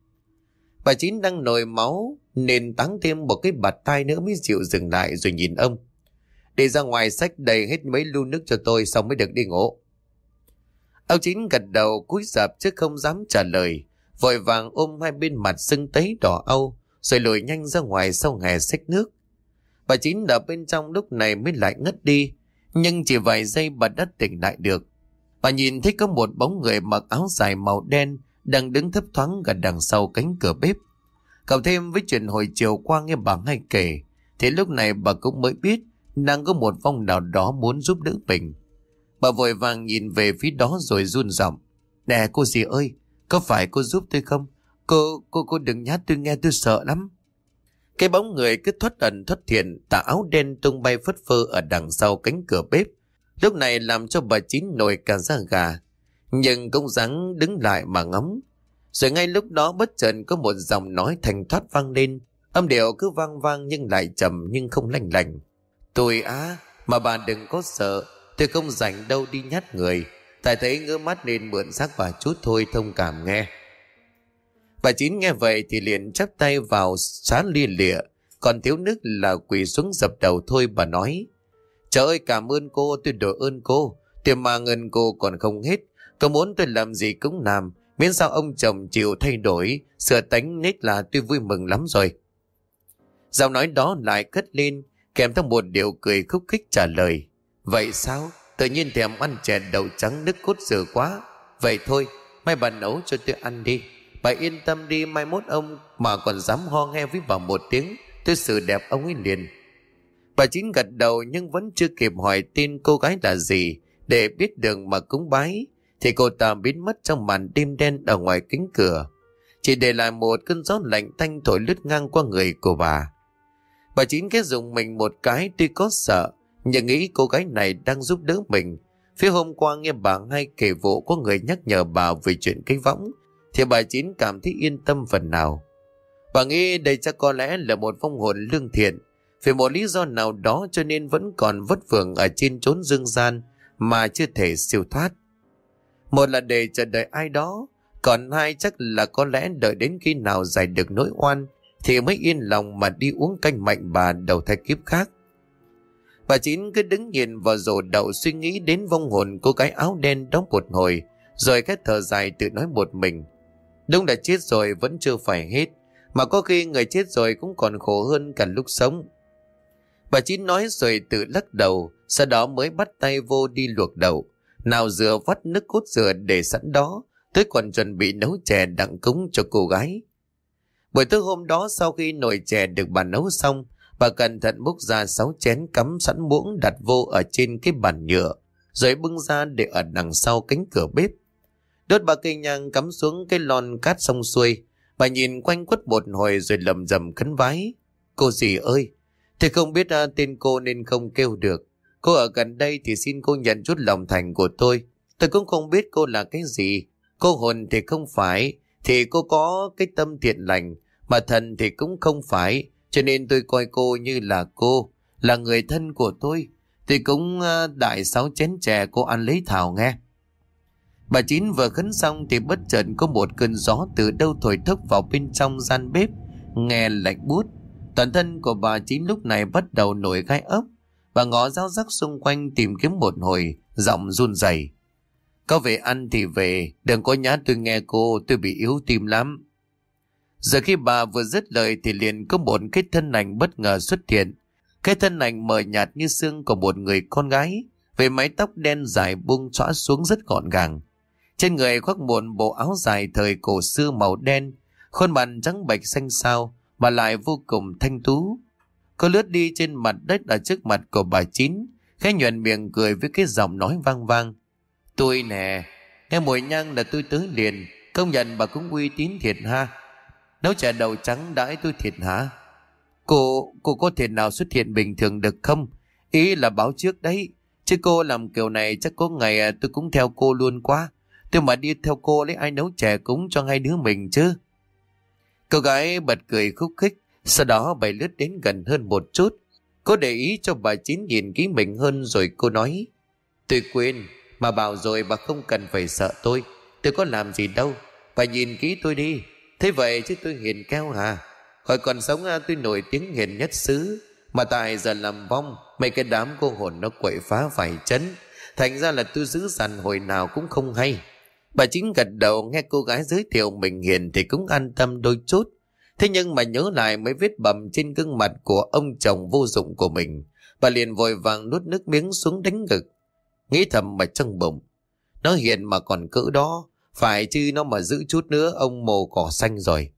Bà Chín đang nổi máu nên táng thêm một cái bạt tai nữa mới chịu dừng lại, rồi nhìn ông: đi ra ngoài xách đầy hết mấy lu nước cho tôi, xong mới được đi ngủ. Ông Chín gật đầu cúi rạp chứ không dám trả lời, vội vàng ôm hai bên mặt sưng tấy đỏ âu, rồi lùi nhanh ra ngoài sau hè xách nước. Bà Chín ở bên trong lúc này mới lại ngất đi, nhưng chỉ vài giây bà đã tỉnh lại được. Bà nhìn thấy có một bóng người mặc áo dài màu đen đang đứng thấp thoáng gần đằng sau cánh cửa bếp. Cộng thêm với chuyện hồi chiều qua nghe bà hay kể, thì lúc này bà cũng mới biết đang có một vong nào đó muốn giúp đỡ mình. Bà vội vàng nhìn về phía đó rồi run giọng: nè cô dì ơi, có phải cô giúp tôi không? Cô, cô, cô đừng nhát tôi, nghe tôi sợ lắm. Cái bóng người cứ thoát ẩn thoát hiện, tà áo đen tung bay phất phơ ở đằng sau cánh cửa bếp, lúc này làm cho bà Chín nổi cả da gà, nhưng cũng dáng đứng lại mà ngắm. Rồi ngay lúc đó bất chợt có một giọng nói thanh thoát vang lên, âm điệu cứ vang vang nhưng lại trầm nhưng không lanh lành: tôi á, mà bà đừng có sợ, tôi không rảnh đâu đi nhát người, tại thấy ngứa mắt nên mượn xác bà chút thôi, thông cảm nghe. Bà Chín nghe vậy thì liền chắp tay vào xá lia lịa, còn thiếu nước là quỳ xuống dập đầu thôi. Bà nói: trời ơi, cảm ơn cô, tôi đội ơn cô, tiền mà ngân cô còn không hết, tôi muốn tôi làm gì cũng làm, miễn sao ông chồng chịu thay đổi sửa tánh nết là tôi vui mừng lắm rồi. Giọng nói đó lại cất lên kèm theo một điệu cười khúc khích trả lời: vậy sao? Tự nhiên thèm ăn chè đậu trắng nước cốt dừa quá. Vậy thôi, mai bà nấu cho tôi ăn đi. Bà yên tâm đi, mai mốt ông mà còn dám ho nghe với bà một tiếng, tôi xử đẹp ông ấy liền. Bà Chín gật đầu nhưng vẫn chưa kịp hỏi tên cô gái là gì để biết đường mà cúng bái, thì cô ta biến mất trong màn đêm đen ở ngoài cánh cửa, chỉ để lại một cơn gió lạnh tanh thổi lướt ngang qua người của bà. Bà Chín khẽ dùng mình một cái, tuy có sợ nhưng nghĩ cô gái này đang giúp đỡ mình. Phía hôm qua nghe bà hay kể vụ có người nhắc nhở bà về chuyện cái võng, thì bà Chín cảm thấy yên tâm phần nào. Bà nghĩ đây chắc có lẽ là một vong hồn lương thiện, vì một lý do nào đó cho nên vẫn còn vất vưởng ở trên chốn dương gian mà chưa thể siêu thoát. Một là để chờ đợi ai đó, còn hai chắc là có lẽ đợi đến khi nào giải được nỗi oan thì mới yên lòng mà đi uống canh mạnh bà đầu thai kiếp khác. Bà Chín cứ đứng nhìn vào rổ đậu suy nghĩ đến vong hồn cô gái áo đen đó một hồi, rồi cái thở dài tự nói một mình: đúng là chết rồi vẫn chưa phải hết, mà có khi người chết rồi cũng còn khổ hơn cả lúc sống. Bà Chín nói rồi tự lắc đầu, sau đó mới bắt tay vô đi luộc đậu, nào rửa vắt nước cốt dừa để sẵn đó, tới còn chuẩn bị nấu chè đặng cúng cho cô gái. Buổi tối hôm đó, sau khi nồi chè được bà nấu xong, bà cẩn thận múc ra sáu chén cắm sẵn muỗng đặt vô ở trên cái bàn nhựa, rồi bưng ra để ở đằng sau cánh cửa bếp. Đốt ba cây nhang cắm xuống cái lon cát xong xuôi, bà nhìn quanh quất một hồi rồi lầm rầm khấn vái: cô dì ơi, tôi không biết uh, tên cô nên không kêu được. Cô ở gần đây thì xin cô nhận chút lòng thành của tôi. Tôi cũng không biết cô là cái gì. Cô hồn thì không phải, thì cô có cái tâm thiện lành, mà thần thì cũng không phải, cho nên tôi coi cô như là cô, là người thân của tôi. Tôi cũng ờ, đại sáu chén chè cô ăn lấy thảo nghe. Bà Chín vừa khấn xong thì bất chợt có một cơn gió từ đâu thổi thốc vào bên trong gian bếp, nghe lạnh buốt. Toàn thân của bà Chín lúc này bắt đầu nổi gai ốc. Bà ngó ráo rắc xung quanh tìm kiếm một hồi, giọng run rẩy. Có về ăn thì về, đừng có nhá tôi nghe cô, tôi bị yếu tim lắm. Giờ khi bà vừa dứt lời thì liền có một cái thân ảnh bất ngờ xuất hiện. Cái thân ảnh mờ nhạt như xương của một người con gái, với mái tóc đen dài buông xõa xuống rất gọn gàng. Trên người khoác một bộ áo dài thời cổ xưa màu đen, khuôn mặt trắng bệch xanh xao mà lại vô cùng thanh tú. Cô lướt đi trên mặt đất ở trước mặt của bà Chín, khẽ nhuận miệng cười với cái giọng nói vang vang. Tôi nè, nghe mùi nhang là tôi tới liền, công nhận bà cũng uy tín thiệt ha. Nấu chả đậu trắng đãi tôi thiệt hả? Cô, cô có thể nào xuất hiện bình thường được không? Ý là báo trước đấy, chứ cô làm kiểu này chắc có ngày tôi cũng theo cô luôn quá. Tôi mà đi theo cô lấy ai nấu chè cúng cho hai đứa mình chứ. Cô gái bật cười khúc khích, sau đó bày lướt đến gần hơn một chút. Cô để ý cho bà Chín nhìn kỹ mình hơn rồi cô nói. Tôi quên, mà bảo rồi bà không cần phải sợ tôi. Tôi có làm gì đâu, bà nhìn kỹ tôi đi. Thế vậy chứ tôi hiền keo hả? Hồi còn sống tôi nổi tiếng hiền nhất xứ, mà tại giờ làm vong, mấy cái đám cô hồn nó quậy phá vài chấn. Thành ra là tôi giữ dằn hồi nào cũng không hay. Bà Chín gật đầu, nghe cô gái giới thiệu mình hiền thì cũng an tâm đôi chút. Thế nhưng mà nhớ lại mấy vết bầm trên gương mặt của ông chồng vô dụng của mình, bà liền vội vàng nuốt nước miếng xuống đánh ngực. Nghĩ thầm mà trong bụng, nó hiền mà còn cỡ đó, phải chứ nó mà giữ chút nữa ông mồ cỏ xanh rồi.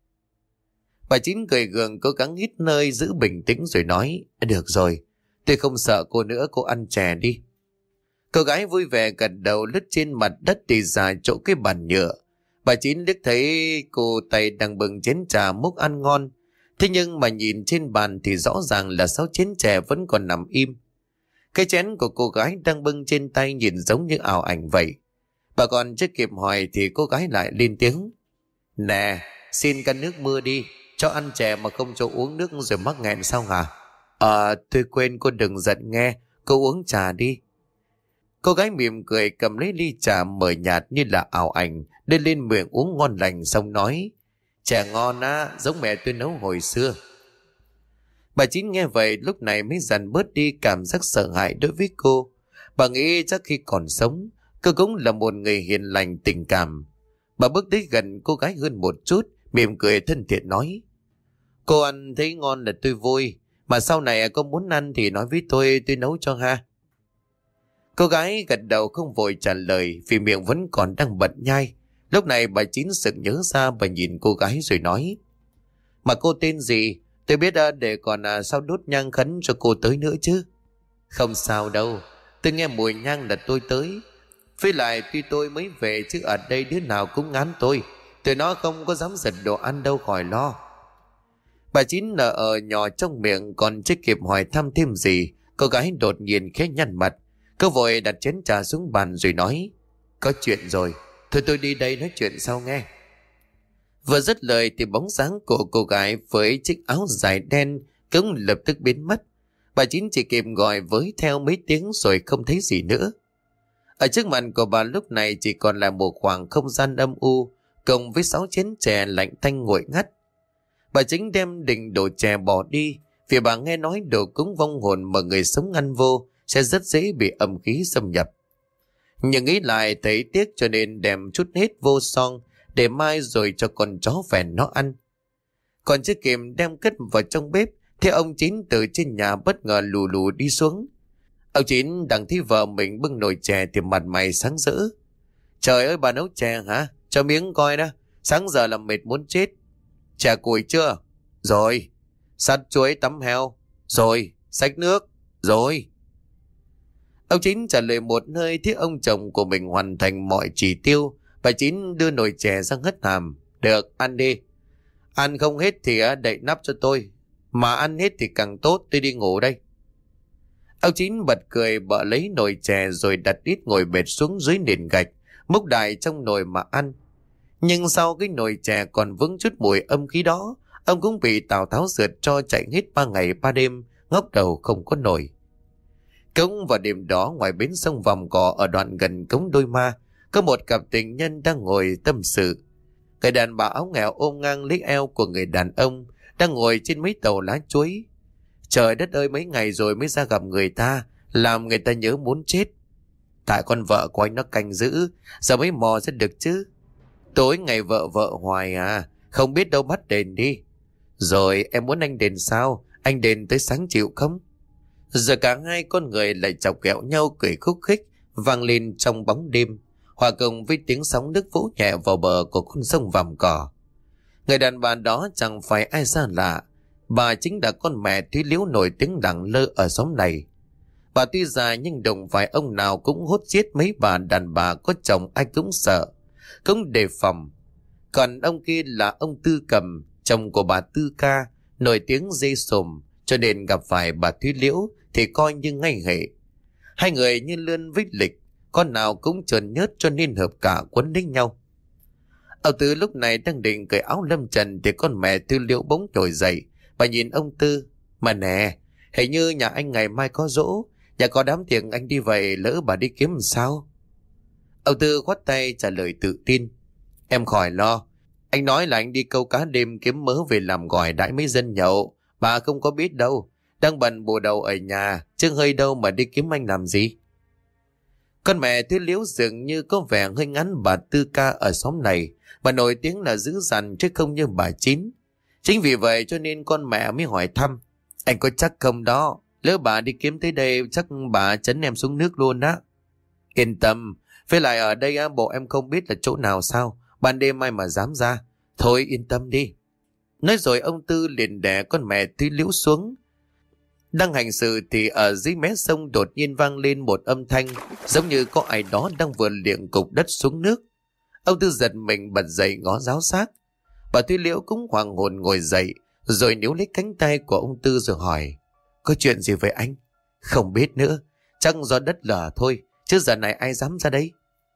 Bà Chín cười gượng cố gắng hít nơi giữ bình tĩnh rồi nói. Được rồi, tôi không sợ cô nữa, cô ăn chè đi. Cô gái vui vẻ gật đầu, lướt trên mặt đất đi ra chỗ cái bàn nhựa. Bà Chín liếc thấy cô tay đang bưng chén trà múc ăn ngon. Thế nhưng mà nhìn trên bàn thì rõ ràng là sáu chén chè vẫn còn nằm im. Cái chén của cô gái đang bưng trên tay nhìn giống như ảo ảnh vậy. Bà còn chưa kịp hỏi thì cô gái lại lên tiếng. Nè, xin căn nước mưa đi, cho ăn chè mà không cho uống nước rồi mắc nghẹn sao hả? À, tôi quên, cô đừng giận nghe, cô uống trà đi. Cô gái mỉm cười cầm lấy ly trà mờ nhạt như là ảo ảnh, đưa lên miệng uống ngon lành xong nói. Chè ngon á, giống mẹ tôi nấu hồi xưa. Bà Chín nghe vậy lúc này mới dần bớt đi cảm giác sợ hãi đối với cô. Bà nghĩ chắc khi còn sống, cô cũng là một người hiền lành tình cảm. Bà bước tới gần cô gái hơn một chút, mỉm cười thân thiện nói. Cô ăn thấy ngon là tôi vui, mà sau này cô muốn ăn thì nói với tôi, tôi nấu cho ha. Cô gái gật đầu không vội trả lời vì miệng vẫn còn đang bận nhai. Lúc này bà Chín sực nhớ ra, bà nhìn cô gái rồi nói. Mà cô tên gì? Tôi biết để còn à, sao đốt nhang khấn cho cô tới nữa chứ. Không sao đâu, tôi nghe mùi nhang là tôi tới. Với lại tuy tôi mới về chứ ở đây đứa nào cũng ngán tôi. Tụi nó không có dám giật đồ ăn đâu, khỏi lo. Bà Chín nở ở nhỏ trong miệng còn chưa kịp hỏi thăm thêm gì, cô gái đột nhiên khẽ nhăn mặt. Cô vội đặt chén trà xuống bàn rồi nói. Có chuyện rồi, thôi tôi đi đây nói chuyện sau nghe. Vừa dứt lời thì bóng dáng của cô gái với chiếc áo dài đen cũng lập tức biến mất. Bà Chín chỉ kịp gọi với theo mấy tiếng rồi không thấy gì nữa. Ở trước mặt của bà lúc này chỉ còn là một khoảng không gian âm u, cộng với sáu chén chè lạnh tanh nguội ngắt. Bà Chính đem định đổ chè bỏ đi, vì bà nghe nói đồ cúng vong hồn mà người sống ăn vô sẽ rất dễ bị âm khí xâm nhập. Nhưng nghĩ lại thấy tiếc cho nên đem chút hết vô son, để mai rồi cho con chó phèn nó ăn. Còn chưa kịp đem cất vào trong bếp thì ông Chín từ trên nhà bất ngờ lù lù đi xuống. Ông Chín đang thấy vợ mình bưng nồi chè thì mặt mày sáng rỡ. Trời ơi, bà nấu chè hả? Cho miếng coi đó, sáng giờ làm mệt muốn chết. Chè củi chưa? Rồi. Sắt chuối tắm heo? Rồi. Xách nước? Rồi. Ông Chín trả lời một hơi, thấy ông chồng của mình hoàn thành mọi chỉ tiêu. Bà Chín đưa nồi chè sang hất hàm. Được, ăn đi. Ăn không hết thì đậy nắp cho tôi. Mà ăn hết thì càng tốt, tôi đi ngủ đây. Ông Chín bật cười bợ lấy nồi chè rồi đặt ít ngồi bệt xuống dưới nền gạch, múc đại trong nồi mà ăn. Nhưng sau cái nồi chè còn vững chút mùi âm khí đó, Ông cũng bị Tào Tháo rượt cho chạy hết ba ngày ba đêm, ngóc đầu không có nổi. Cũng vào đêm đó, ngoài bến sông Vòng Cỏ ở đoạn gần cống Đôi Ma, có một cặp tình nhân đang ngồi tâm sự. Người đàn bà áo nghèo ôm ngang lấy eo của người đàn ông đang ngồi trên mấy tàu lá chuối. Trời đất ơi, mấy ngày rồi mới ra gặp người ta, làm người ta nhớ muốn chết. Tại con vợ của anh nó canh giữ, giờ mới mò ra được chứ. Tối ngày vợ vợ hoài à, không biết đâu bắt đền đi. Rồi em muốn anh đền sao? Anh đền tới sáng chịu không? Giờ cả hai con người lại chọc ghẹo nhau cười khúc khích vang lên trong bóng đêm, hòa cùng với tiếng sóng nước vỗ nhẹ vào bờ của con sông Vàm Cỏ. Người đàn bà đó chẳng phải ai xa lạ, bà chính là con mẹ Thúy Liễu nổi tiếng lẳng lơ ở xóm này. Bà tuy già nhưng đụng phải ông nào cũng hốt giết mấy bà đàn bà có chồng ai cũng sợ, cũng đề phòng. Còn ông kia là ông Tư Cầm, chồng của bà Tư Ca, nổi tiếng dê sồm, cho nên gặp phải bà Thúy Liễu thì coi như ngay hệ. Hai người như lươn với lịch, con nào cũng trơn nhớt cho nên hợp cả quấn lấy nhau. Ông Tư lúc này đang định cởi áo lâm trần thì con mẹ Tư Liễu bỗng trồi dậy. Bà nhìn ông Tư: "Mà nè, hình như nhà anh ngày mai có giỗ, nhà có đám tiệc, anh đi vậy lỡ bà đi kiếm làm sao?" Ông Tư khoát tay trả lời tự tin: "Em khỏi lo, anh nói là anh đi câu cá đêm kiếm mớ về làm gỏi đãi mấy dân nhậu, bà không có biết đâu, đang bận bù đầu ở nhà, chứ hơi đâu mà đi kiếm anh làm gì." Con mẹ Thúy Liễu dường như có vẻ hơi ngắn bà Tư Ca ở xóm này, bà nổi tiếng là dữ dằn chứ không như bà Chín. Chính vì vậy cho nên con mẹ mới hỏi thăm: "Anh có chắc không đó, lỡ bà đi kiếm tới đây chắc bà chấn em xuống nước luôn á." "Yên tâm, với lại ở đây á, bộ em không biết là chỗ nào sao, ban đêm ai mà dám ra. Thôi yên tâm đi." Nói rồi ông Tư liền đè con mẹ Thúy Liễu xuống. Đang hành sự thì ở dưới mé sông đột nhiên vang lên một âm thanh giống như có ai đó đang vừa liệng cục đất xuống nước. Ông Tư giật mình bật dậy ngó giáo xác. Bà Thúy Liễu cũng hoàng hồn ngồi dậy, rồi níu lấy cánh tay của ông Tư rồi hỏi: "Có chuyện gì vậy anh?" "Không biết nữa, chắc do đất lở thôi, chứ giờ này ai dám ra đây."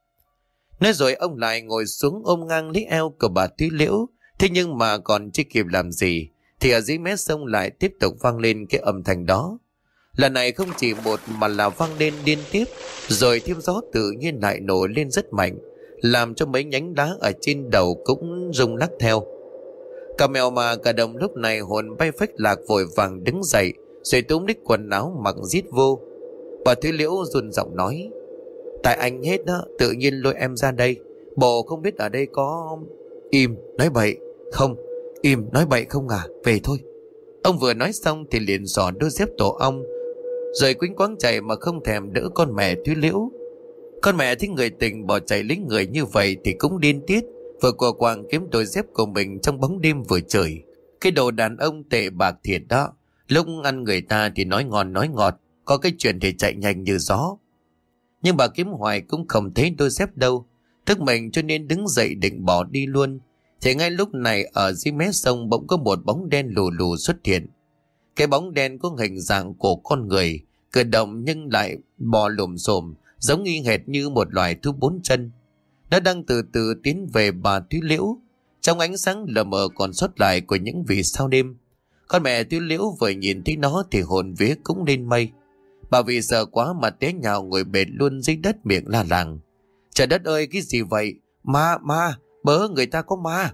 Nói rồi ông lại ngồi xuống ôm ngang lấy eo của bà Thúy Liễu. Thế nhưng mà còn chưa kịp làm gì thì ở dưới mé sông lại tiếp tục vang lên cái âm thanh đó. Lần này không chỉ một mà là vang lên liên tiếp, rồi thêm gió tự nhiên lại nổi lên rất mạnh, làm cho mấy nhánh đá ở trên đầu cũng rung lắc theo. Cả mèo mà cả đồng lúc này hồn bay phách lạc vội vàng đứng dậy, rồi túm đích quần áo mặc giết vô. Bà Thúy Liễu run giọng nói: "Tại anh hết đó, tự nhiên lôi em ra đây, bộ không biết ở đây có..." "Im, nói bậy." "Không, im, nói bậy không à, về thôi." Ông vừa nói xong thì liền xỏ đôi dép tổ ong, rồi quýnh quáng chạy mà không thèm đỡ con mẹ Thúy Liễu. Con mẹ thấy người tình bỏ chạy lấy người như vậy thì cũng điên tiết, vừa quờ quàng kiếm đôi dép của mình trong bóng đêm vừa chửi: "Cái đồ đàn ông tệ bạc thiệt đó, lúc ăn người ta thì nói ngon nói ngọt, có cái chuyện thì chạy nhanh như gió." Nhưng bà kiếm hoài cũng không thấy đôi dép đâu, thức mình cho nên đứng dậy định bỏ đi luôn. Thì ngay lúc này ở dưới mé sông bỗng có một bóng đen lù lù xuất hiện. Cái bóng đen có hình dạng của con người, cử động nhưng lại bò lồm xồm, giống y hệt như một loài thú bốn chân. Nó đang từ từ tiến về bà Thúy Liễu, trong ánh sáng lờ mờ còn sót lại của những vì sao đêm. Con mẹ Thúy Liễu vừa nhìn thấy nó thì hồn vía cũng lên mây. Bà vì sợ quá mà té nhào ngồi bệt luôn dưới đất, miệng la làng: "Trời đất ơi, cái gì vậy? Ma, ma, bớ người ta có ma."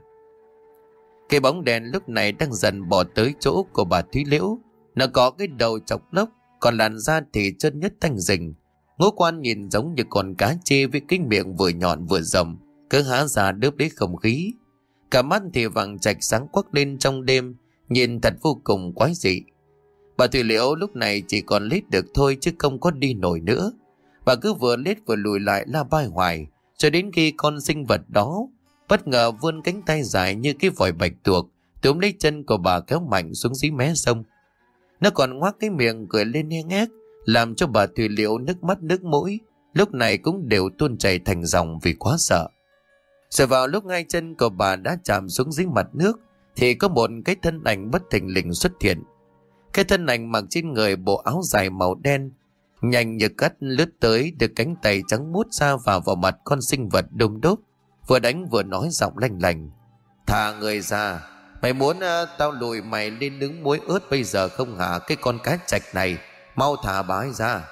Cái bóng đèn lúc này đang dần bỏ tới chỗ của bà Thúy Liễu. Nó có cái đầu chọc lốc, còn làn da thì trơn nhất tanh rình. Ngũ quan nhìn giống như con cá chê với cái miệng vừa nhọn vừa rộng, cứ há ra đớp lấy không khí. Cả mắt thì vàng trạch sáng quắc lên trong đêm, nhìn thật vô cùng quái dị. Bà Thúy Liễu lúc này chỉ còn lết được thôi chứ không có đi nổi nữa. Bà cứ vừa lết vừa lùi lại la bai hoài, cho đến khi con sinh vật đó bất ngờ vươn cánh tay dài như cái vòi bạch tuộc, túm lấy chân của bà kéo mạnh xuống dưới mé sông. Nó còn ngoác cái miệng cười lên nghe ngét, làm cho bà Thúy Liễu nước mắt nước mũi lúc này cũng đều tuôn chảy thành dòng vì quá sợ. Rồi vào lúc ngay chân của bà đã chạm xuống dưới mặt nước thì có một cái thân ảnh bất thình lình xuất hiện. Cái thân ảnh mặc trên người bộ áo dài màu đen, nhanh như cắt lướt tới, được cánh tay trắng muốt ra vào vào mặt con sinh vật đông đúc, vừa đánh vừa nói giọng lanh lành: "Thả người ra, Mày muốn uh, tao lùi mày lên nướng muối ớt bây giờ không hả? Cái con cá trạch này, mau thả bà ấy ra.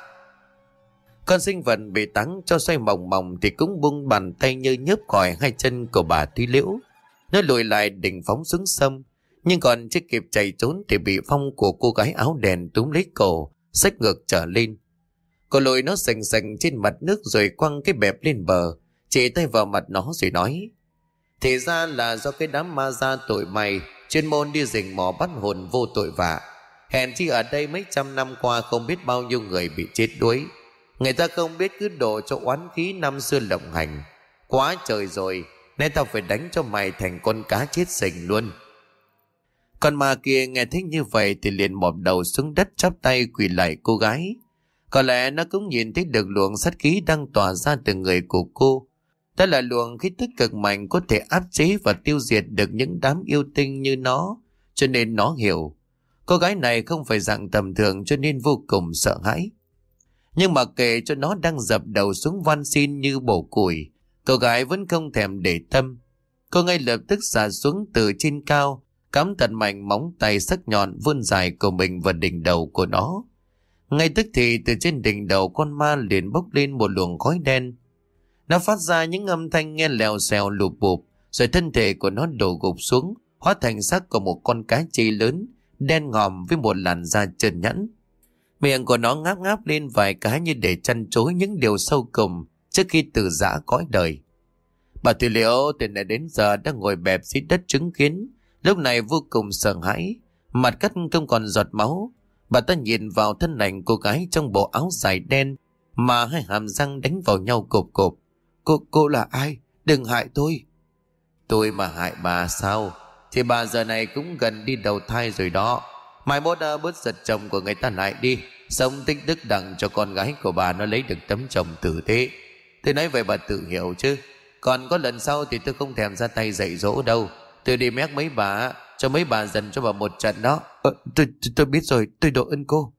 Con sinh vật bị táng cho xoay mòng mòng thì cũng buông bàn tay như nhớp khỏi hai chân của bà Thúy Liễu. Nó lùi lại định phóng xuống sông, nhưng còn chưa kịp chạy trốn thì bị Phong của cô gái áo đèn túm lấy cổ, xách ngược trở lên. Cô lùi nó sành sành trên mặt nước rồi quăng cái bẹp lên bờ, chỉ tay vào mặt nó rồi nói: thì ra là do cái đám ma da tội mày chuyên môn đi rình mò bắt hồn vô tội vạ. Hèn chi ở đây mấy trăm năm qua không biết bao nhiêu người bị chết đuối. Người ta không biết cứ đổ cho oán khí năm xưa lộng hành. Quá trời rồi, nên tao phải đánh cho mày thành con cá chết sình luôn. Con ma kia nghe thấy như vậy thì liền mọp đầu xuống đất chắp tay quỳ lại cô gái. Có lẽ nó cũng nhìn thấy được luồng sát khí đang tỏa ra từ người của cô. Đó là luồng khí tức cực mạnh có thể áp chế và tiêu diệt được những đám yêu tinh như nó. Cho nên nó hiểu cô gái này không phải dạng tầm thường, cho nên vô cùng sợ hãi. Nhưng mà kệ cho nó đang dập đầu xuống van xin như bổ củi, cô gái vẫn không thèm để tâm. Cô ngay lập tức xả xuống từ trên cao, cắm thật mạnh móng tay sắc nhọn vươn dài của mình vào đỉnh đầu của nó. Ngay tức thì từ trên đỉnh đầu con ma liền bốc lên một luồng khói đen. Nó phát ra những âm thanh nghe lèo xèo lụp bụp, rồi thân thể của nó đổ gục xuống, hóa thành xác của một con cá chê lớn, đen ngòm với một làn da trơn nhẵn. Miệng của nó ngáp ngáp lên vài cái như để chăn chối những điều sâu cùng trước khi từ giã cõi đời. Bà Thủy Liễu từ nãy đến giờ đang ngồi bẹp dưới đất chứng kiến, lúc này vô cùng sợ hãi, mặt cắt không còn giọt máu. Bà ta nhìn vào thân ảnh cô gái trong bộ áo dài đen mà hai hàm răng đánh vào nhau cộp cộp. Cô, cô là ai? Đừng hại tôi. Tôi mà hại bà sao? Thì bà giờ này cũng gần đi đầu thai rồi đó. Mai mốt đã bớt giật chồng của người ta lại đi, sống tích đức đặng cho con gái của bà nó lấy được tấm chồng tử tế. Tôi nói vậy bà tự hiểu chứ. Còn có lần sau thì tôi không thèm ra tay dạy dỗ đâu. Tôi đi mét mấy bà, cho mấy bà dần cho bà một trận đó. Ờ, tôi, tôi, tôi biết rồi, tôi độ ơn cô.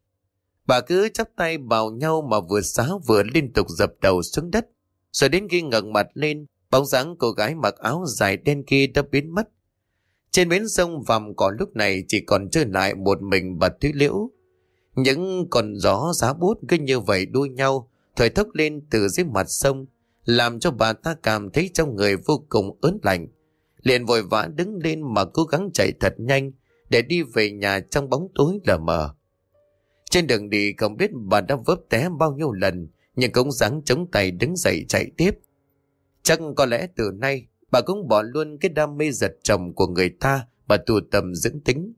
Bà cứ chắp tay vào nhau mà vừa sáo vừa liên tục dập đầu xuống đất. Rồi đến khi ngẩng mặt lên, bóng dáng cô gái mặc áo dài đen kia đã biến mất. Trên bến sông Vàm Cỏ lúc này chỉ còn trơ lại một mình bà Thúy Liễu. Những con gió giá bút cứ như vậy đua nhau, thổi thốc lên từ dưới mặt sông, làm cho bà ta cảm thấy trong người vô cùng ớn lạnh. Liền vội vã đứng lên mà cố gắng chạy thật nhanh để đi về nhà trong bóng tối lờ mờ. Trên đường đi không biết bà đã vấp té bao nhiêu lần, nhưng cũng dáng chống tay đứng dậy chạy tiếp. Chắc có lẽ từ nay bà cũng bỏ luôn cái đam mê giật chồng của người ta và tu tâm dưỡng tính.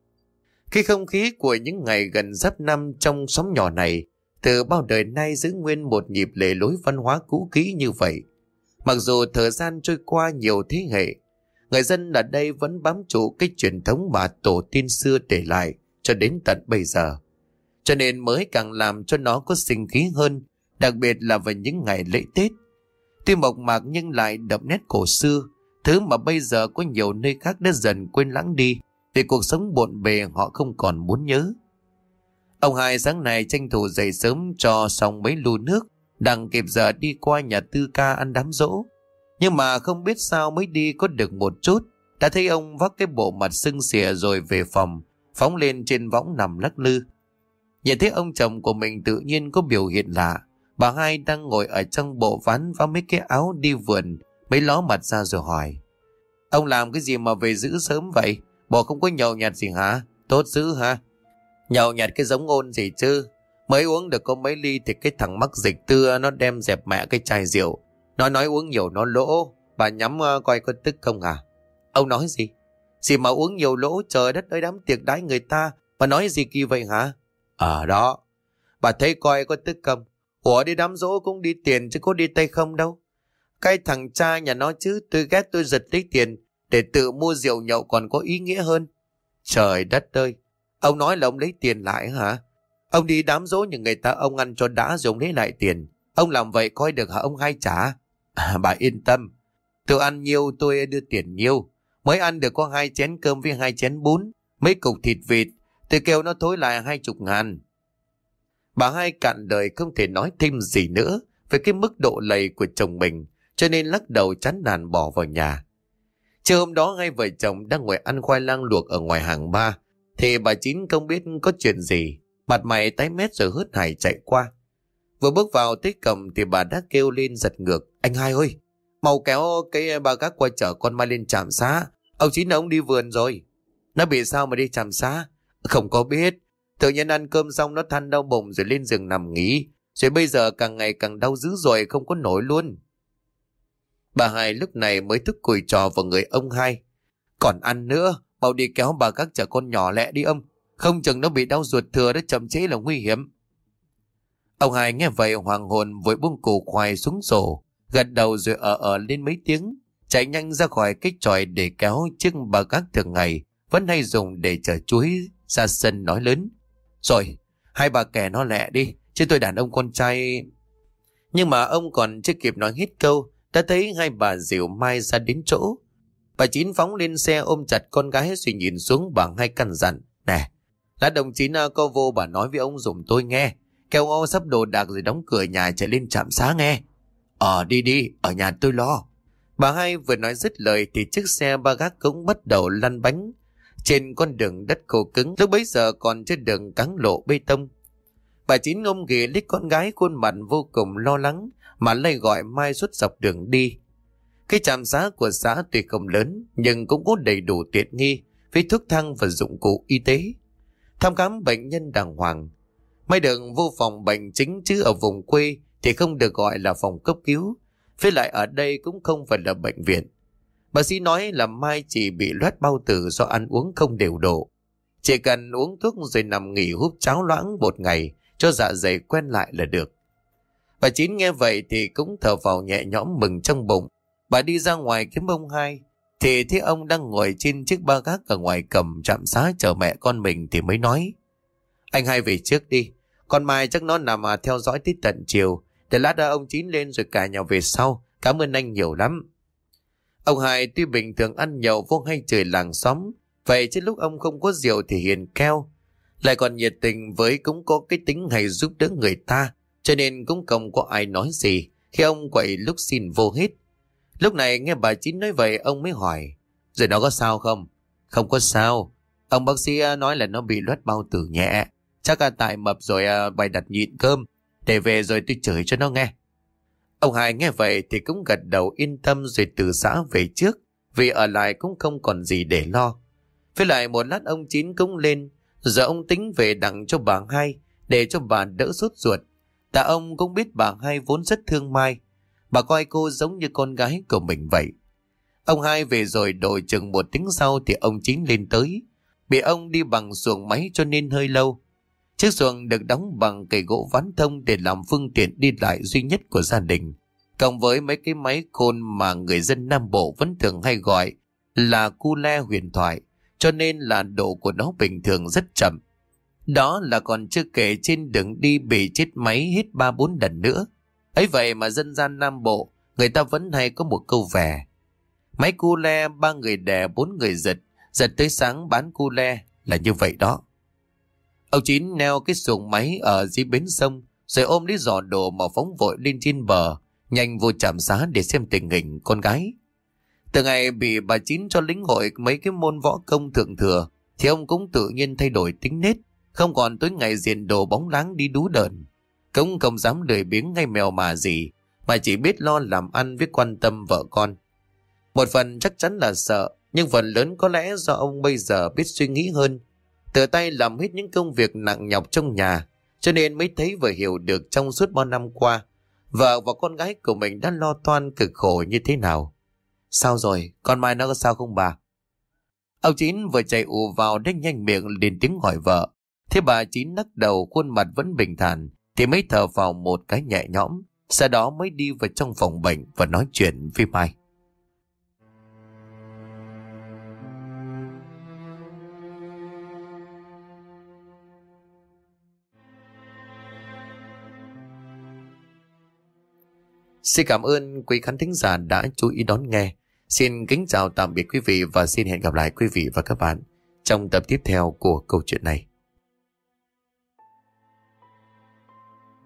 Khi không khí của những ngày gần giáp năm trong xóm nhỏ này từ bao đời nay giữ nguyên một nhịp lề lối văn hóa cũ kỹ như vậy. Mặc dù thời gian trôi qua nhiều thế hệ, người dân ở đây vẫn bám trụ cái truyền thống mà tổ tiên xưa để lại cho đến tận bây giờ. Cho nên mới càng làm cho nó có sinh khí hơn, đặc biệt là vào những ngày lễ Tết. Tuy mộc mạc nhưng lại đậm nét cổ xưa, thứ mà bây giờ có nhiều nơi khác đã dần quên lãng đi vì cuộc sống bộn bề họ không còn muốn nhớ. Ông Hai sáng nay tranh thủ dậy sớm cho xong mấy lu nước, đặng kịp giờ đi qua nhà Tư Ca ăn đám giỗ. Nhưng mà không biết sao mới đi có được một chút, đã thấy ông vác cái bộ mặt sưng xỉa rồi về phòng, phóng lên trên võng nằm lắc lư. Nhìn thấy ông chồng của mình tự nhiên có biểu hiện lạ, bà Hai đang ngồi ở trong bộ ván và mấy cái áo đi vườn, mới ló mặt ra rồi hỏi: ông làm cái gì mà về giữ sớm vậy? Bộ không có nhậu nhạt gì hả? Tốt dữ hả? Nhậu nhạt cái giống ngôn gì chứ? Mới uống được có mấy ly thì cái thằng mắc dịch tư nó đem dẹp mẹ cái chai rượu. Nó nói uống nhiều nó lỗ. Bà nhắm uh, coi có tức không hả? Ông nói gì? Gì mà uống nhiều lỗ, trời đất ơi, đám tiệc đãi người ta. Bà nói gì kỳ vậy hả? Ờ đó. Bà thấy coi có tức không? Ủa đi đám dỗ cũng đi tiền chứ có đi tay không đâu. Cái thằng cha nhà nó chứ, tôi ghét tôi giật lấy tiền để tự mua rượu nhậu còn có ý nghĩa hơn. Trời đất ơi, ông nói là ông lấy tiền lại hả? Ông đi đám dỗ như người ta ông ăn cho đã rồi ông lấy lại tiền. Ông làm vậy coi được hả ông Hai trả? À, bà yên tâm, tôi ăn nhiêu tôi đưa tiền nhiêu. Mới ăn được có hai chén cơm với hai chén bún, mấy cục thịt vịt, tôi kêu nó thối lại hai chục ngàn. Bà Hai cạn lời không thể nói thêm gì nữa về cái mức độ lầy của chồng mình, cho nên lắc đầu chán nản bỏ vào nhà. Trưa hôm đó hai vợ chồng đang ngồi ăn khoai lang luộc ở ngoài hàng ba, thì bà Chín không biết có chuyện gì, mặt mày tái mét rồi hớt hải chạy qua. Vừa bước vào tới cổng thì bà đã kêu lên giật ngược: Anh hai ơi, mau kéo cái ba gác qua chở con Mai lên trạm xá. Ông Chín ông đi vườn rồi. Nó bị sao mà đi trạm xá? Không có biết. Tự nhiên ăn cơm xong nó than đau bụng rồi lên giường nằm nghỉ. Rồi bây giờ càng ngày càng đau dữ rồi, không có nổi luôn. Bà hai lúc này mới thức cùi trò vào người ông hai. Còn ăn nữa, mau đi kéo bà gác chở con nhỏ lẹ đi ông. Không chừng nó bị đau ruột thừa, nó chậm trễ là nguy hiểm. Ông hai nghe vậy hoàng hồn vội buông củ khoai xuống rổ, gật đầu rồi ở ở lên mấy tiếng, chạy nhanh ra khỏi cái chòi để kéo chiếc bà gác thường ngày vẫn hay dùng để chở chuối ra sân, nói lớn: Rồi, hai bà kẻ nó lẹ đi, chứ tôi đàn ông con trai. Nhưng mà ông còn chưa kịp nói hết câu, đã thấy hai bà dìu Mai ra đến chỗ. Bà Chín phóng lên xe ôm chặt con gái rồi nhìn xuống bà hai căn dặn: Nè, lát đồng chí có vô bà nói với ông dùm tôi nghe, kêu ông sắp đồ đạc rồi đóng cửa nhà chạy lên trạm xá nghe. Ờ đi đi, ở nhà tôi lo. Bà hai vừa nói dứt lời thì chiếc xe ba gác cũng bắt đầu lăn bánh trên con đường đất khô cứng, lúc bấy giờ còn trên đường cáng lộ bê tông. Bà Chín ôm ghì lấy con gái, khuôn mặt vô cùng lo lắng mà lay gọi Mai suốt dọc đường đi. Cái trạm xá của xã tuy không lớn nhưng cũng có đầy đủ tiện nghi với thuốc thang và dụng cụ y tế, thăm khám bệnh nhân đàng hoàng. Mai được vô phòng bệnh chính, chứ ở vùng quê thì không được gọi là phòng cấp cứu, với lại ở đây cũng không phải là bệnh viện. Bác sĩ nói là Mai chỉ bị loét bao tử do ăn uống không đều độ. Chỉ cần uống thuốc rồi nằm nghỉ húp cháo loãng một ngày cho dạ dày quen lại là được. Bà Chín nghe vậy thì cũng thở phào nhẹ nhõm mừng trong bụng. Bà đi ra ngoài kiếm ông hai thì thấy ông đang ngồi trên chiếc ba gác ở ngoài cầm trạm xá chờ mẹ con mình thì mới nói: Anh hai về trước đi, con Mai chắc nó nằm mà theo dõi tới tận chiều, để lát đã ông Chín lên rồi cả nhà về sau. Cảm ơn anh nhiều lắm. Ông hai tuy bình thường ăn nhậu vô hay trời làng xóm, vậy chứ lúc ông không có rượu thì hiền keo, lại còn nhiệt tình, với cũng có cái tính hay giúp đỡ người ta, cho nên cũng không có ai nói gì khi ông quậy lúc xin vô hết. Lúc này nghe bà Chín nói vậy, ông mới hỏi: Rồi nó có sao không? Không có sao. Ông bác sĩ nói là nó bị loét bao tử nhẹ, chắc là tại mập rồi bày đặt nhịn cơm, để về rồi tôi chửi cho nó nghe. Ông hai nghe vậy thì cũng gật đầu yên tâm rồi từ xã về trước, vì ở lại cũng không còn gì để lo. Với lại một lát ông Chín cũng lên, giờ ông tính về đặng cho bà hai để cho bà đỡ sốt ruột. Tại ông cũng biết bà hai vốn rất thương Mai, bà coi cô giống như con gái của mình vậy. Ông hai về rồi đợi chừng một tiếng sau thì ông Chín lên tới. Bị ông đi bằng xuồng máy cho nên hơi lâu. Chiếc xuồng được đóng bằng cây gỗ ván thông để làm phương tiện đi lại duy nhất của gia đình, cộng với mấy cái máy khôn mà người dân Nam Bộ vẫn thường hay gọi là cu le huyền thoại, cho nên là độ của nó bình thường rất chậm. Đó là còn chưa kể trên đường đi bị chết máy hết ba bốn lần nữa. Ấy vậy mà dân gian Nam Bộ người ta vẫn hay có một câu vè: Máy cu le ba người đè bốn người giật, giật tới sáng bán cu le, là như vậy đó. Ông Chín neo cái xuồng máy ở dưới bến sông rồi ôm lấy giỏ đồ mà phóng vội lên trên bờ, nhanh vô trạm xá để xem tình hình con gái. Từ ngày bị bà Chín cho lĩnh hội mấy cái môn võ công thượng thừa thì ông cũng tự nhiên thay đổi tính nết, không còn tối ngày diện đồ bóng láng đi đú đờn, cũng không dám lười biếng hay mèo mà gì, mà chỉ biết lo làm ăn với quan tâm vợ con. Một phần chắc chắn là sợ, nhưng phần lớn có lẽ do ông bây giờ biết suy nghĩ hơn, tự tay làm hết những công việc nặng nhọc trong nhà, cho nên mới thấy và hiểu được trong suốt bao năm qua vợ và con gái của mình đã lo toan cực khổ như thế nào. Sao rồi, con Mai nó có sao không bà? Ông Chín vừa chạy ù vào đánh nhanh miệng lên tiếng hỏi vợ. Thế bà Chín lắc đầu, khuôn mặt vẫn bình thản, thì mới thở vào một cái nhẹ nhõm, sau đó mới đi vào trong phòng bệnh và nói chuyện với Mai. Xin cảm ơn quý khán thính giả đã chú ý đón nghe. Xin kính chào tạm biệt quý vị và xin hẹn gặp lại quý vị và các bạn trong tập tiếp theo của câu chuyện này.